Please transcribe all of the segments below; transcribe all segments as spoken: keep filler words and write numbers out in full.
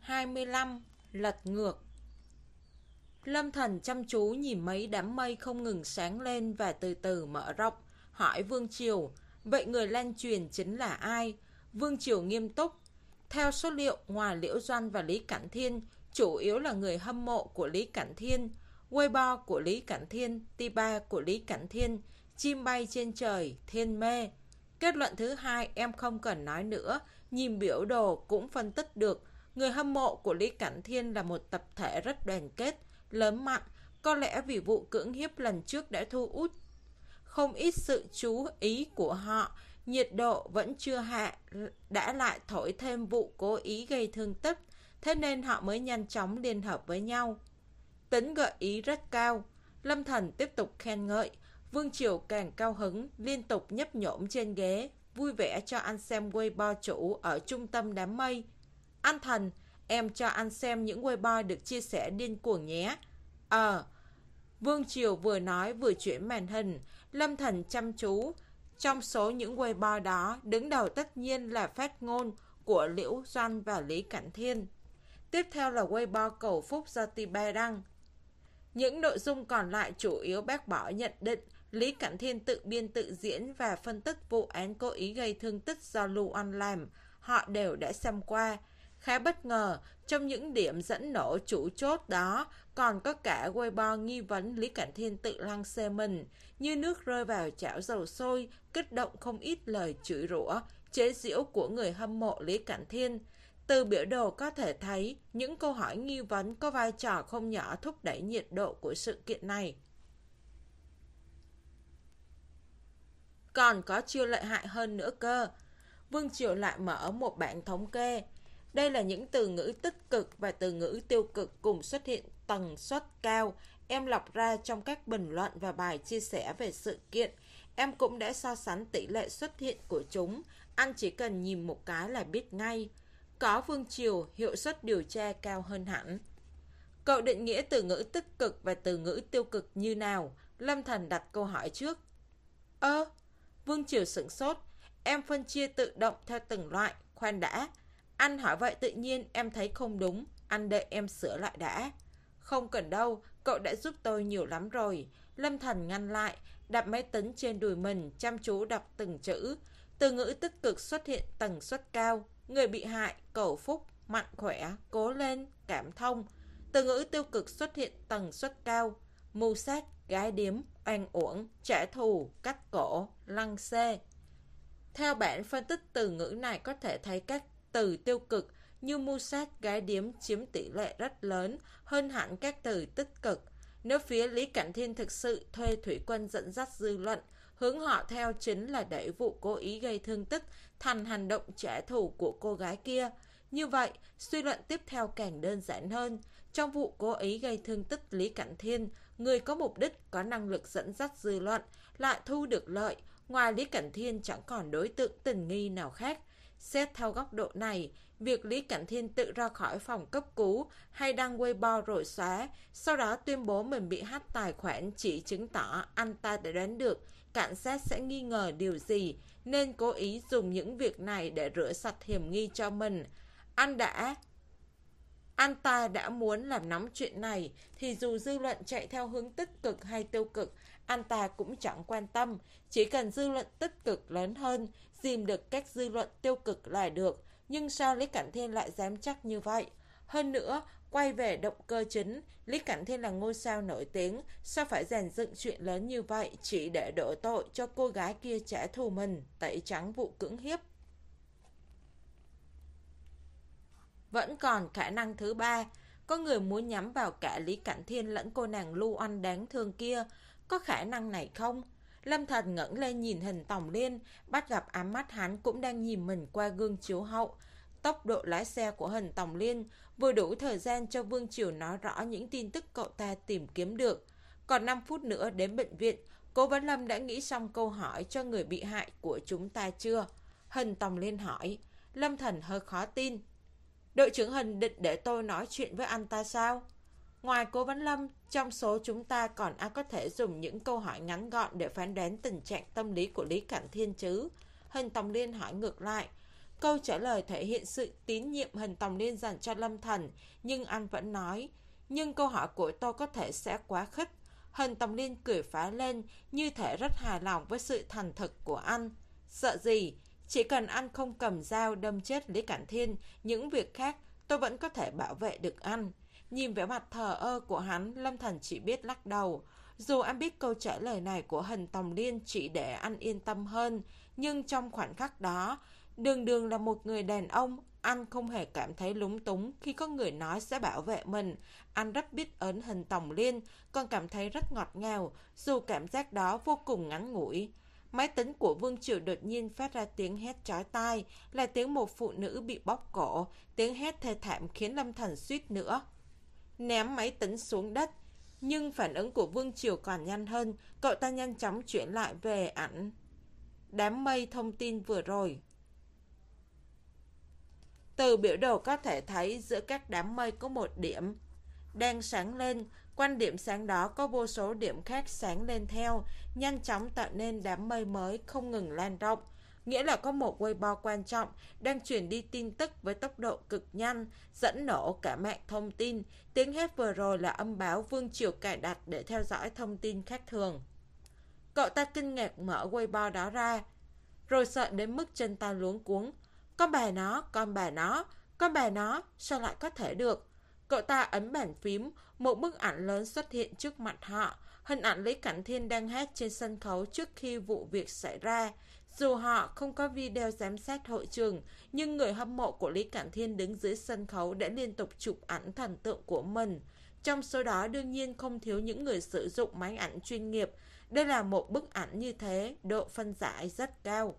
hai mươi lăm. Lật ngược. Lâm Thần chăm chú nhìn mấy đám mây không ngừng sáng lên và từ từ mở rộng, hỏi Vương Triều, vậy người lan truyền chính là ai? Vương Triều nghiêm túc. Theo số liệu, ngoài Liễu Doanh và Lý Cảnh Thiên, chủ yếu là người hâm mộ của Lý Cảnh Thiên, Weibo của Lý Cảnh Thiên, Tiba của Lý Cảnh Thiên, chim bay trên trời, thiên mê. Kết luận thứ hai em không cần nói nữa, nhìn biểu đồ cũng phân tích được. Người hâm mộ của Lý Cảnh Thiên là một tập thể rất đoàn kết, lớn mạnh. Có lẽ vì vụ cưỡng hiếp lần trước đã thu hút không ít sự chú ý của họ. Nhiệt độ vẫn chưa hạ, đã lại thổi thêm vụ cố ý gây thương tích. Thế nên họ mới nhanh chóng liên hợp với nhau. Tính gợi ý rất cao. Lâm Thần tiếp tục khen ngợi. Vương Triều càng cao hứng, liên tục nhấp nhổm trên ghế, vui vẻ cho anh xem Weibo chủ ở trung tâm đám mây. Anh Thần, em cho anh xem những Weibo được chia sẻ điên cuồng nhé. Ờ. Vương Triều vừa nói vừa chuyển màn hình. Lâm Thần chăm chú. Trong số những Weibo đó, đứng đầu tất nhiên là phát ngôn của Liễu Doanh và Lý Cảnh Thiên. Tiếp theo là Weibo cầu phúc do Tiba đăng. Những nội dung còn lại chủ yếu bác bỏ nhận định Lý Cảnh Thiên tự biên tự diễn và phân tích vụ án cố ý gây thương tích do Lưu Oanh làm. Họ đều đã xem qua. Khá bất ngờ, trong những điểm dẫn nổ chủ chốt đó còn có cả Weibo nghi vấn Lý Cảnh Thiên tự lăng xê mình, như nước rơi vào chảo dầu sôi, kích động không ít lời chửi rủa, chế giễu của người hâm mộ Lý Cảnh Thiên. Từ biểu đồ có thể thấy, những câu hỏi nghi vấn có vai trò không nhỏ thúc đẩy nhiệt độ của sự kiện này. Còn có chiêu lợi hại hơn nữa cơ. Vương Triều lại mở một bảng thống kê. Đây là những từ ngữ tích cực và từ ngữ tiêu cực cùng xuất hiện tần suất cao. Em lọc ra trong các bình luận và bài chia sẻ về sự kiện. Em cũng đã so sánh tỷ lệ xuất hiện của chúng. Anh chỉ cần nhìn một cái là biết ngay. Có Vương Triều, hiệu suất điều tra cao hơn hẳn. Cậu định nghĩa từ ngữ tích cực và từ ngữ tiêu cực như nào? Lâm Thần đặt câu hỏi trước. Ơ, Vương Triều sửng sốt. Em phân chia tự động theo từng loại. Khoan đã. Anh hỏi vậy tự nhiên em thấy không đúng. Anh đợi em sửa lại đã. Không cần đâu, cậu đã giúp tôi nhiều lắm rồi. Lâm Thần ngăn lại, đặt máy tính trên đùi mình, chăm chú đọc từng chữ. Từ ngữ tích cực xuất hiện tần suất cao. Người bị hại, cầu phúc, mạnh khỏe, cố lên, cảm thông. Từ ngữ tiêu cực xuất hiện tần suất cao. Mưu sát, gái điếm, oan uổng, trả thù, cắt cổ, lăng xê. Theo bản phân tích từ ngữ này có thể thấy các từ tiêu cực như mưu sát, gái điếm chiếm tỷ lệ rất lớn hơn hẳn các từ tích cực. Nếu phía Lý Cảnh Thiên thực sự thuê Thủy Quân dẫn dắt dư luận, hướng họ theo chính là đẩy vụ cố ý gây thương tích thành hành động trả thù của cô gái kia. Như vậy, suy luận tiếp theo càng đơn giản hơn. Trong vụ cố ý gây thương tích Lý Cảnh Thiên, người có mục đích, có năng lực dẫn dắt dư luận, lại thu được lợi. Ngoài Lý Cảnh Thiên chẳng còn đối tượng tình nghi nào khác. Xét theo góc độ này, việc Lý Cảnh Thiên tự ra khỏi phòng cấp cứu hay đăng Weibo rồi xóa, sau đó tuyên bố mình bị hack tài khoản chỉ chứng tỏ anh ta đã đoán được cảnh sát sẽ nghi ngờ điều gì, nên cố ý dùng những việc này để rửa sạch hiểm nghi cho mình. Anh đã... Anh ta đã muốn làm nóng chuyện này, thì dù dư luận chạy theo hướng tích cực hay tiêu cực, anh ta cũng chẳng quan tâm. Chỉ cần dư luận tích cực lớn hơn, dìm được các dư luận tiêu cực là được. Nhưng sao Lý Cảnh Thiên lại dám chắc như vậy? Hơn nữa, quay về động cơ chính, Lý Cảnh Thiên là ngôi sao nổi tiếng, sao phải dàn dựng chuyện lớn như vậy chỉ để đổ tội cho cô gái kia trả thù mình, tẩy trắng vụ cưỡng hiếp? Vẫn còn khả năng thứ ba, có người muốn nhắm vào cả Lý Cảnh Thiên lẫn cô nàng Lưu Oanh đáng thương kia. Có khả năng này không? Lâm Thần ngẩng lên nhìn hình Tòng Liên, bắt gặp ám mắt hắn cũng đang nhìn mình qua gương chiếu hậu. Tốc độ lái xe của hình Tòng Liên vừa đủ thời gian cho Vương Triều nói rõ những tin tức cậu ta tìm kiếm được. Còn năm phút nữa đến bệnh viện, Cố Vấn Lâm đã nghĩ xong câu hỏi cho người bị hại của chúng ta chưa? Hình Tòng Liên hỏi. Lâm Thần hơi khó tin. Đội trưởng Hình định để tôi nói chuyện với anh ta sao? Ngoài Cố Vấn Lâm, trong số chúng ta còn ai có thể dùng những câu hỏi ngắn gọn để phán đoán tình trạng tâm lý của Lý Cảnh Thiên chứ? Hình Tòng Liên hỏi ngược lại. Câu trả lời thể hiện sự tín nhiệm Hình Tòng Liên dành cho Lâm Thần, nhưng anh vẫn nói, nhưng câu hỏi của tôi có thể sẽ quá khích. Hình Tòng Liên cười phá lên, như thể rất hài lòng với sự thành thực của anh. Sợ gì? Chỉ cần anh không cầm dao đâm chết Lý Cảnh Thiên, những việc khác tôi vẫn có thể bảo vệ được anh. Nhìn vẻ mặt thờ ơ của hắn, Lâm Thần chỉ biết lắc đầu. Dù anh biết câu trả lời này của Hình Tòng Liên chỉ để anh yên tâm hơn, nhưng trong khoảnh khắc đó, đường đường là một người đàn ông, anh không hề cảm thấy lúng túng khi có người nói sẽ bảo vệ mình. Anh rất biết ơn Hình Tòng Liên, còn cảm thấy rất ngọt ngào, dù cảm giác đó vô cùng ngắn ngủi. Máy tính của Vương Triều đột nhiên phát ra tiếng hét chói tai, là tiếng một phụ nữ bị bóp cổ, tiếng hét thê thảm khiến Lâm Thần suýt nữa ném máy tính xuống đất. Nhưng phản ứng của Vương Triều còn nhanh hơn, cậu ta nhanh chóng chuyển lại về ảnh đám mây thông tin vừa rồi. Từ biểu đồ có thể thấy giữa các đám mây có một điểm đang sáng lên, quanh điểm sáng đó có vô số điểm khác sáng lên theo, nhanh chóng tạo nên đám mây mới không ngừng lan rộng. Nghĩa là có một Weibo quan trọng đang truyền đi tin tức với tốc độ cực nhanh, dẫn nổ cả mạng thông tin. Tiếng hét vừa rồi là âm báo Vương Triều cài đặt để theo dõi thông tin khác thường. Cậu ta kinh ngạc mở Weibo đó ra, rồi sợ đến mức chân tay luống cuống. Con bà nó, con bà nó, con bà nó, sao lại có thể được? Cậu ta ấn bàn phím, một bức ảnh lớn xuất hiện trước mặt họ. Hình ảnh Lý Cảnh Thiên đang hát trên sân khấu trước khi vụ việc xảy ra. Dù họ không có video giám sát hội trường, nhưng người hâm mộ của Lý Cảnh Thiên đứng dưới sân khấu đã liên tục chụp ảnh thần tượng của mình. Trong số đó đương nhiên không thiếu những người sử dụng máy ảnh chuyên nghiệp. Đây là một bức ảnh như thế, độ phân giải rất cao.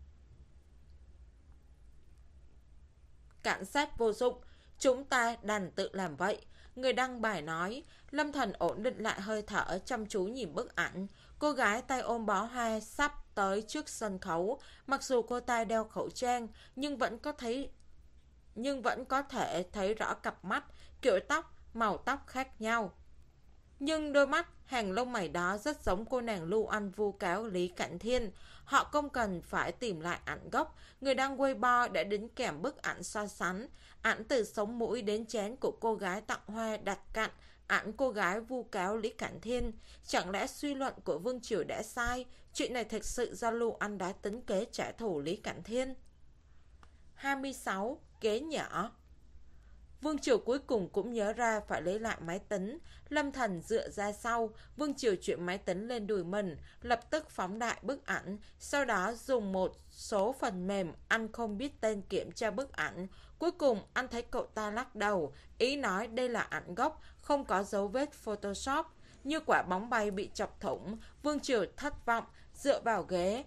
Cảnh sát vô dụng, chúng ta đành tự làm vậy. Người đăng bài nói. Lâm Thần ổn định lại hơi thở, chăm chú nhìn bức ảnh. Cô gái tay ôm bó hoa sắp tới trước sân khấu. Mặc dù cô ta đeo khẩu trang, nhưng vẫn có thấy nhưng vẫn có thể thấy rõ cặp mắt, kiểu tóc, màu tóc khác nhau. Nhưng đôi mắt, hàng lông mày đó rất giống cô nàng lưu ăn vu cáo Lý Cảnh Thiên. Họ không cần phải tìm lại ảnh gốc. Người đăng Weibo đã đính kèm bức ảnh so sánh. Ảnh từ sống mũi đến trán của cô gái tặng hoa đặt cạnh ảnh cô gái vu cáo Lý Cảnh Thiên. Chẳng lẽ suy luận của Vương Triều đã sai? Chuyện này thực sự do Lưu Ăn đã tính kế trả thù Lý Cảnh Thiên. hai mươi sáu. Kế nhỏ. Vương Triều cuối cùng cũng nhớ ra phải lấy lại máy tính. Lâm Thần dựa ra sau, Vương Triều chuyển máy tính lên đùi mình, lập tức phóng đại bức ảnh, sau đó dùng một số phần mềm anh không biết tên kiểm tra bức ảnh. Cuối cùng anh thấy cậu ta lắc đầu, ý nói đây là ảnh gốc, không có dấu vết Photoshop. Như quả bóng bay bị chọc thủng, Vương Triều thất vọng, dựa vào ghế.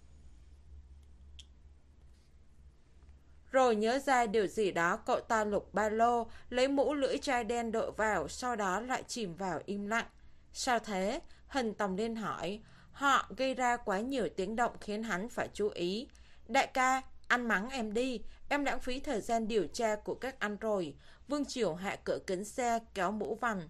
Rồi nhớ ra điều gì đó, cậu ta lục ba lô, lấy mũ lưỡi chai đen đội vào, sau đó lại chìm vào im lặng. Sao thế? Hình Tòng Liên hỏi. Họ gây ra quá nhiều tiếng động khiến hắn phải chú ý. Đại ca, anh mắng em đi, em lãng phí thời gian điều tra của các anh rồi. Vương Triều hạ cửa kính xe, kéo mũ vằn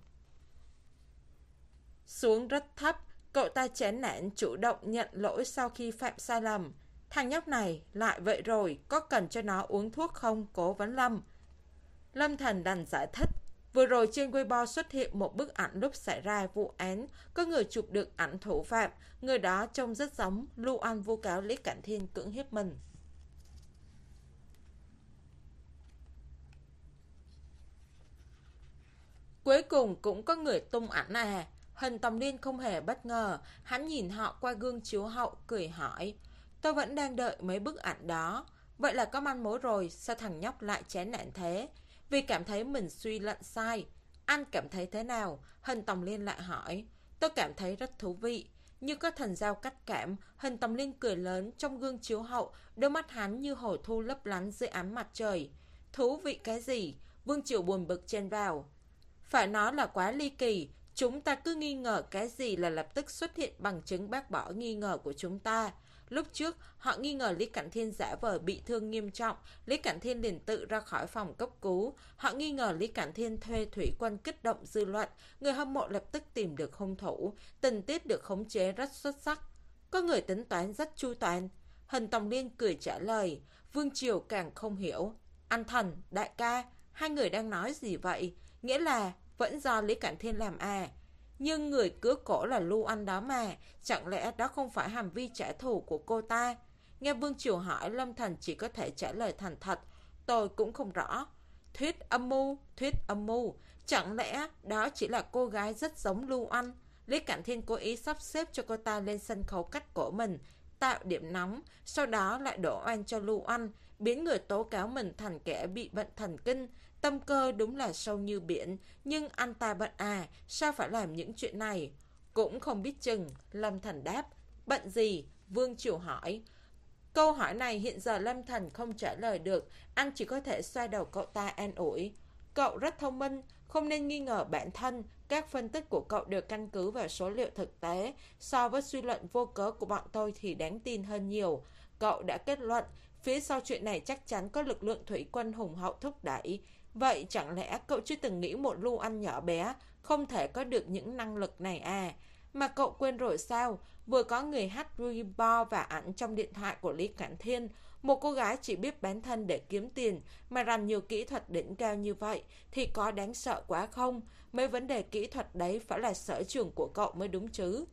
xuống rất thấp. Cậu ta chán nản chủ động nhận lỗi sau khi phạm sai lầm. Thằng nhóc này lại vậy rồi, có cần cho nó uống thuốc không, Cố Vấn Lâm? Lâm Thần đành giải thích. Vừa rồi trên Weibo xuất hiện một bức ảnh lúc xảy ra vụ án. Có người chụp được ảnh thủ phạm. Người đó trông rất giống Lưu An vu cáo Lý Cảnh Thiên cưỡng hiếp mình. Cuối cùng cũng có người tung ảnh à? Hình Tòng Liên không hề bất ngờ. Hắn nhìn họ qua gương chiếu hậu, cười hỏi. Tôi vẫn đang đợi mấy bức ảnh đó. Vậy là có manh mối rồi, sao thằng nhóc lại chán nản thế? Vì cảm thấy mình suy luận sai. Anh cảm thấy thế nào? Hình Tòng Liên lại hỏi. Tôi cảm thấy rất thú vị. Như có thần giao cách cảm, Hình Tòng Liên cười lớn trong gương chiếu hậu, đôi mắt hắn như hồ thu lấp lánh dưới ánh mặt trời. Thú vị cái gì? Vương Triều buồn bực chen vào. Phải nói là quá ly kỳ. Chúng ta cứ nghi ngờ cái gì là lập tức xuất hiện bằng chứng bác bỏ nghi ngờ của chúng ta. Lúc trước, họ nghi ngờ Lý Cảnh Thiên giả vờ bị thương nghiêm trọng, Lý Cảnh Thiên liền tự ra khỏi phòng cấp cứu. Họ nghi ngờ Lý Cảnh Thiên thuê thủy quân kích động dư luận, người hâm mộ lập tức tìm được hung thủ, tình tiết được khống chế rất xuất sắc. Có người tính toán rất chu toàn. Hình Tòng Liên cười trả lời, Vương Triều càng không hiểu. Anh Thần, đại ca, hai người đang nói gì vậy? Nghĩa là vẫn do Lý Cảnh Thiên làm à? Nhưng người cướp cổ là Lưu Anh đó mà, chẳng lẽ đó không phải hành vi trả thù của cô ta? Nghe Vương Triều hỏi, Lâm Thành chỉ có thể trả lời thành thật. Tôi cũng không rõ. Thuyết âm mưu, thuyết âm mưu. Chẳng lẽ đó chỉ là cô gái rất giống Lưu Anh? Lý Cảnh Thiên cố ý sắp xếp cho cô ta lên sân khấu cắt cổ mình, tạo điểm nóng, sau đó lại đổ oan cho Lưu Anh, biến người tố cáo mình thành kẻ bị bệnh thần kinh. Tâm cơ đúng là sâu như biển, nhưng anh ta bận à, sao phải làm những chuyện này? Cũng không biết chừng, Lâm Thành đáp. Bận gì? Vương Triều hỏi. Câu hỏi này hiện giờ Lâm Thành không trả lời được, anh chỉ có thể xoay đầu cậu ta an ủi. Cậu rất thông minh, không nên nghi ngờ bản thân, các phân tích của cậu đều căn cứ vào số liệu thực tế, so với suy luận vô cớ của bọn tôi thì đáng tin hơn nhiều. Cậu đã kết luận, phía sau chuyện này chắc chắn có lực lượng thủy quân hùng hậu thúc đẩy. Vậy chẳng lẽ cậu chưa từng nghĩ một Lưu Anh nhỏ bé không thể có được những năng lực này à? Mà cậu quên rồi sao? Vừa có người hát Ruibo và ảnh trong điện thoại của Lý Cảnh Thiên. Một cô gái chỉ biết bán thân để kiếm tiền mà rành nhiều kỹ thuật đỉnh cao như vậy thì có đáng sợ quá không? Mấy vấn đề kỹ thuật đấy phải là sở trường của cậu mới đúng chứ.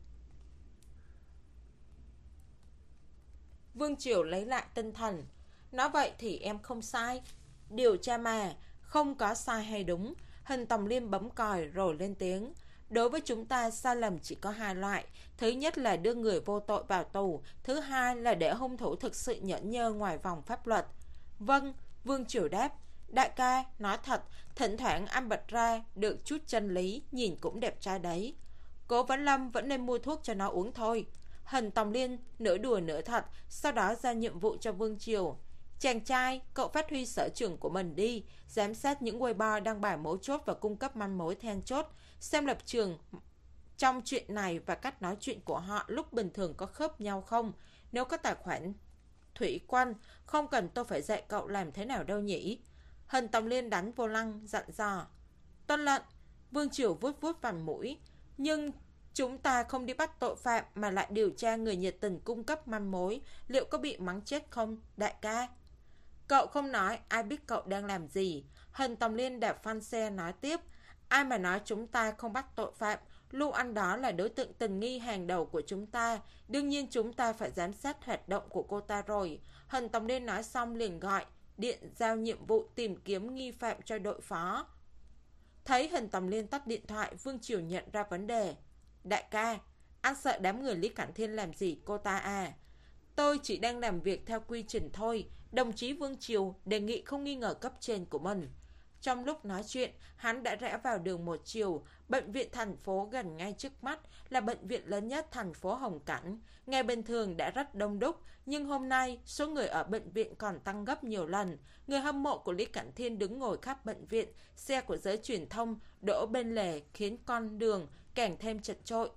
Vương Triều lấy lại tinh thần. Nói vậy thì em không sai. Điều tra mà, không có sai hay đúng. Hình Tòng Liêm bấm còi rồi lên tiếng. Đối với chúng ta, sai lầm chỉ có hai loại. Thứ nhất là đưa người vô tội vào tù. Thứ hai là để hung thủ thực sự nhẫn nhơ ngoài vòng pháp luật. Vâng, Vương Triều đáp. Đại ca, nói thật, thỉnh thoảng anh bật ra được chút chân lý, nhìn cũng đẹp trai đấy. Cố Vấn Lâm vẫn nên mua thuốc cho nó uống thôi. Hình Tòng Liên nửa đùa nửa thật, sau đó ra nhiệm vụ cho Vương Triều. Chàng trai, cậu phát huy sở trường của mình đi, giám sát những Weibo đăng bài mấu chốt và cung cấp manh mối then chốt, xem lập trường trong chuyện này và cách nói chuyện của họ lúc bình thường có khớp nhau không. Nếu có tài khoản thủy quân, không cần tôi phải dạy cậu làm thế nào đâu nhỉ. Hình Tòng Liên đánh vô lăng, dặn dò. Tuân lệnh. Vương Triều vuốt vuốt vành mũi. Nhưng chúng ta không đi bắt tội phạm mà lại điều tra người nhiệt tình cung cấp manh mối, liệu có bị mắng chết không, đại ca? Cậu không nói, ai biết cậu đang làm gì. Hình Tòng Liên đạp phanh xe nói tiếp. Ai mà nói chúng ta không bắt tội phạm, Lưu Anh đó là đối tượng tình nghi hàng đầu của chúng ta. Đương nhiên chúng ta phải giám sát hoạt động của cô ta rồi. Hình Tòng Liên nói xong liền gọi điện giao nhiệm vụ tìm kiếm nghi phạm cho đội phó. Thấy Hình Tòng Liên tắt điện thoại, Vương Triều nhận ra vấn đề. Đại ca, anh sợ đám người Lý Cảnh Thiên làm gì cô ta à? Tôi chỉ đang làm việc theo quy trình thôi. Đồng chí Vương Triều đề nghị không nghi ngờ cấp trên của mình. Trong lúc nói chuyện, hắn đã rẽ vào đường một chiều. Bệnh viện thành phố gần ngay trước mắt là bệnh viện lớn nhất thành phố Hồng Cảnh. Ngày bình thường đã rất đông đúc, nhưng hôm nay số người ở bệnh viện còn tăng gấp nhiều lần. Người hâm mộ của Lý Cảnh Thiên đứng ngồi khắp bệnh viện, xe của giới truyền thông đổ bên lề khiến con đường càng thêm chật chội.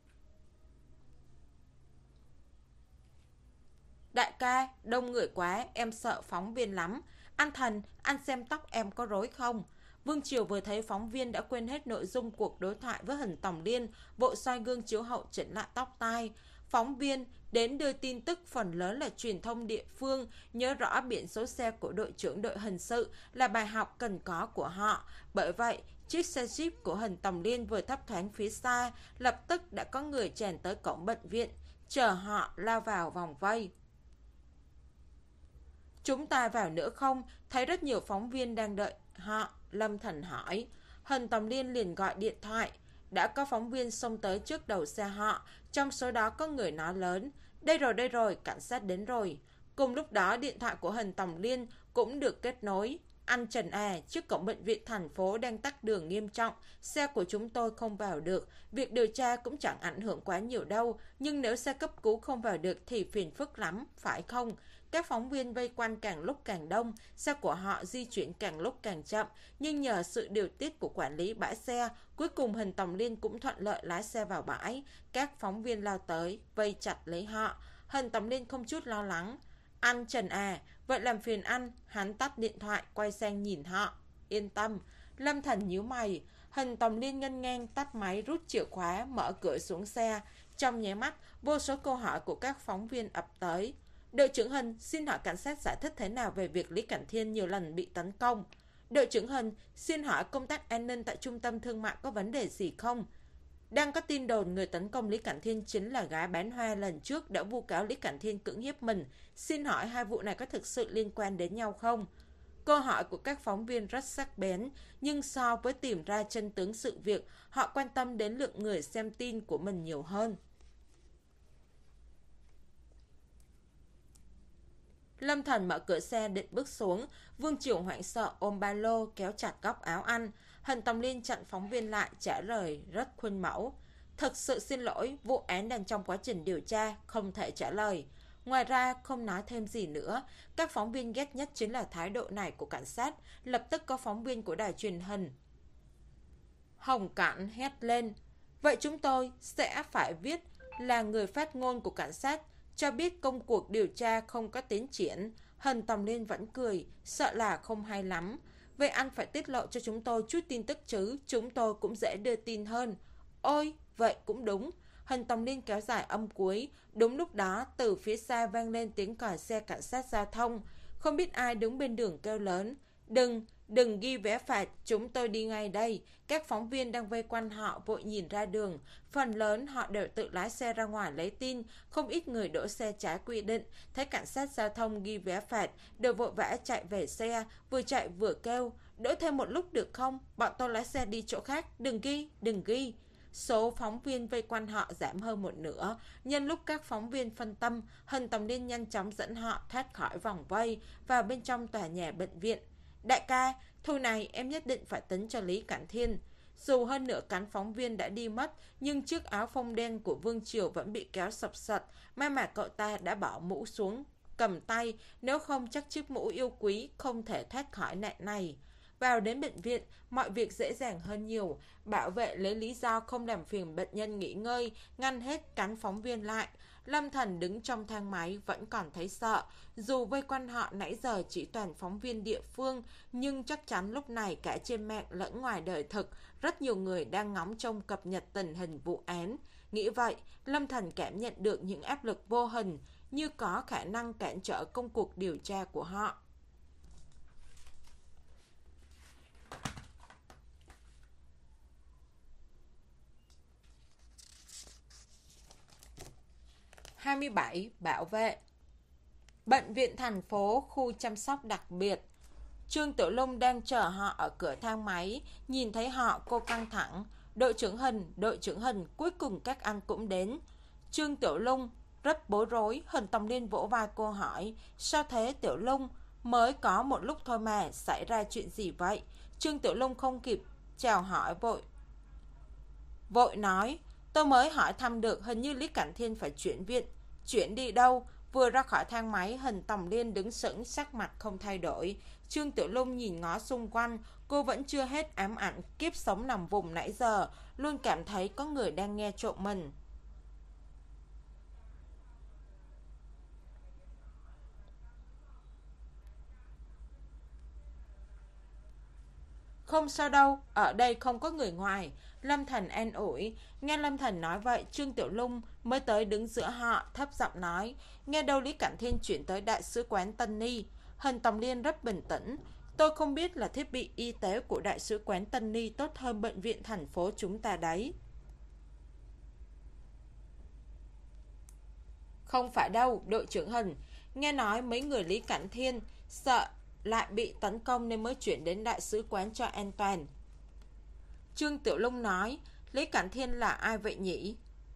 Đại ca, đông người quá, em sợ phóng viên lắm. Anh Thần, anh xem tóc em có rối không? Vương Triều vừa thấy phóng viên đã quên hết nội dung cuộc đối thoại với Hình Tòng Liên, vội soi gương chiếu hậu chỉnh lại tóc tai. Phóng viên đến đưa tin tức phần lớn là truyền thông địa phương, nhớ rõ biển số xe của đội trưởng đội hình sự là bài học cần có của họ. Bởi vậy, chiếc xe Jeep của Hình Tòng Liên vừa thấp thoáng phía xa, lập tức đã có người tràn tới cổng bệnh viện, chờ họ lao vào vòng vây. Chúng ta vào nữa không? Thấy rất nhiều phóng viên đang đợi họ. Lâm Thần hỏi. Hình Tòng Liên liền gọi điện thoại. Đã có phóng viên xông tới trước đầu xe họ. Trong số đó có người nói lớn. Đây rồi đây rồi, cảnh sát đến rồi. Cùng lúc đó điện thoại của Hình Tòng Liên cũng được kết nối. Anh Trần à, trước cổng bệnh viện thành phố đang tắc đường nghiêm trọng. Xe của chúng tôi không vào được. Việc điều tra cũng chẳng ảnh hưởng quá nhiều đâu. Nhưng nếu xe cấp cứu không vào được thì phiền phức lắm, phải không? Các phóng viên vây quanh càng lúc càng đông, xe của họ di chuyển càng lúc càng chậm, nhưng nhờ sự điều tiết của quản lý bãi xe, cuối cùng Hình Tòng Liên cũng thuận lợi lái xe vào bãi. Các phóng viên lao tới, vây chặt lấy họ. Hình Tòng Liên không chút lo lắng. Anh Trần à, vậy làm phiền anh. Hắn tắt điện thoại, quay sang nhìn họ. Yên tâm. Lâm Thần nhíu mày. Hình Tòng Liên ngân ngang tắt máy, rút chìa khóa, mở cửa xuống xe. Trong nháy mắt, vô số câu hỏi của các phóng viên ập tới. Đội trưởng Hình, xin hỏi cảnh sát giải thích thế nào về việc Lý Cảnh Thiên nhiều lần bị tấn công? Đội trưởng Hình, xin hỏi công tác an ninh tại trung tâm thương mại có vấn đề gì không? Đang có tin đồn người tấn công Lý Cảnh Thiên chính là gái bán hoa lần trước đã vu cáo Lý Cảnh Thiên cưỡng hiếp mình. Xin hỏi hai vụ này có thực sự liên quan đến nhau không? Câu hỏi của các phóng viên rất sắc bén, nhưng so với tìm ra chân tướng sự việc, họ quan tâm đến lượng người xem tin của mình nhiều hơn. Lâm Thần mở cửa xe định bước xuống, Vương Triều hoảng sợ ôm ba lô kéo chặt góc áo anh. Hân Tòng Liên chặn phóng viên lại, trả lời rất khuôn mẫu. Thật sự xin lỗi, vụ án đang trong quá trình điều tra, không thể trả lời. Ngoài ra không nói thêm gì nữa. Các phóng viên ghét nhất chính là thái độ này của cảnh sát. Lập tức có phóng viên của đài truyền hình Hồng Cản hét lên: vậy chúng tôi sẽ phải viết là người phát ngôn của cảnh sát, cho biết công cuộc điều tra không có tiến triển. Hân Tòng Liên vẫn cười, sợ là không hay lắm. Vậy anh phải tiết lộ cho chúng tôi chút tin tức chứ, chúng tôi cũng dễ đưa tin hơn. Ôi, vậy cũng đúng. Hân Tòng Liên kéo dài âm cuối. Đúng lúc đó, từ phía xa vang lên tiếng còi xe cảnh sát giao thông. Không biết ai đứng bên đường kêu lớn: Đừng, đừng ghi vé phạt, chúng tôi đi ngay đây. Các phóng viên đang vây quanh họ vội nhìn ra đường. Phần lớn họ đều tự lái xe ra ngoài lấy tin. Không ít người đỗ xe trái quy định. Thấy cảnh sát giao thông ghi vé phạt, đều vội vã chạy về xe, vừa chạy vừa kêu: đỗ thêm một lúc được không? Bọn tôi lái xe đi chỗ khác, đừng ghi, đừng ghi. Số phóng viên vây quanh họ giảm hơn một nửa. Nhân lúc các phóng viên phân tâm, Hân Tòng Liên nhanh chóng dẫn họ thoát khỏi vòng vây vào bên trong tòa nhà bệnh viện. Đại ca, thôi này em nhất định phải tính cho Lý Cảnh Thiên. Dù hơn nửa cán phóng viên đã đi mất, nhưng chiếc áo phông đen của Vương Triều vẫn bị kéo sập sật. May mà cậu ta đã bỏ mũ xuống, cầm tay, nếu không chắc chiếc mũ yêu quý không thể thoát khỏi nạn này. Vào đến bệnh viện, mọi việc dễ dàng hơn nhiều. Bảo vệ lấy lý do không làm phiền bệnh nhân nghỉ ngơi, ngăn hết cán phóng viên lại. Lâm Thần đứng trong thang máy vẫn còn thấy sợ. Dù vây quanh họ nãy giờ chỉ toàn phóng viên địa phương, nhưng chắc chắn lúc này cả trên mạng lẫn ngoài đời thực, rất nhiều người đang ngóng trông cập nhật tình hình vụ án. Nghĩ vậy, Lâm Thần cảm nhận được những áp lực vô hình, như có khả năng cản trở công cuộc điều tra của họ. hai mươi bảy. Bảo vệ. Bệnh viện thành phố, khu chăm sóc đặc biệt. Trương Tiểu Lung đang chờ họ ở cửa thang máy. Nhìn thấy họ, cô căng thẳng. Đội trưởng Hình, đội trưởng Hình, cuối cùng các anh cũng đến. Trương Tiểu Lung rất bối rối. Hân Tòng Liên vỗ vai cô hỏi: sao thế Tiểu Lung? Mới có một lúc thôi mà, xảy ra chuyện gì vậy? Trương Tiểu Lung không kịp chào hỏi, vội Vội nói: tôi mới hỏi thăm được, hình như Lý Cảnh Thiên phải chuyển viện. Chuyển đi đâu? Vừa ra khỏi thang máy, Hân Tòng Liên đứng sững, sắc mặt không thay đổi. Trương Tiểu Lung nhìn ngó xung quanh, cô vẫn chưa hết ám ảnh kiếp sống nằm vùng nãy giờ, luôn cảm thấy có người đang nghe trộm mình. Không sao đâu, ở đây không có người ngoài. Lâm Thần an ủi. Nghe Lâm Thần nói vậy, Trương Tiểu Lung mới tới đứng giữa họ, thấp giọng nói: nghe đâu Lý Cảnh Thiên chuyển tới đại sứ quán Tân Ni. Hân Tòng Liên rất bình tĩnh: tôi không biết là thiết bị y tế của đại sứ quán Tân Ni tốt hơn bệnh viện thành phố chúng ta đấy. Không phải đâu, đội trưởng Hân. Nghe nói mấy người Lý Cảnh Thiên sợ lại bị tấn công nên mới chuyển đến đại sứ quán cho an toàn. Trương Tiểu Lung nói: Lý Cảnh Thiên là ai vậy nhỉ?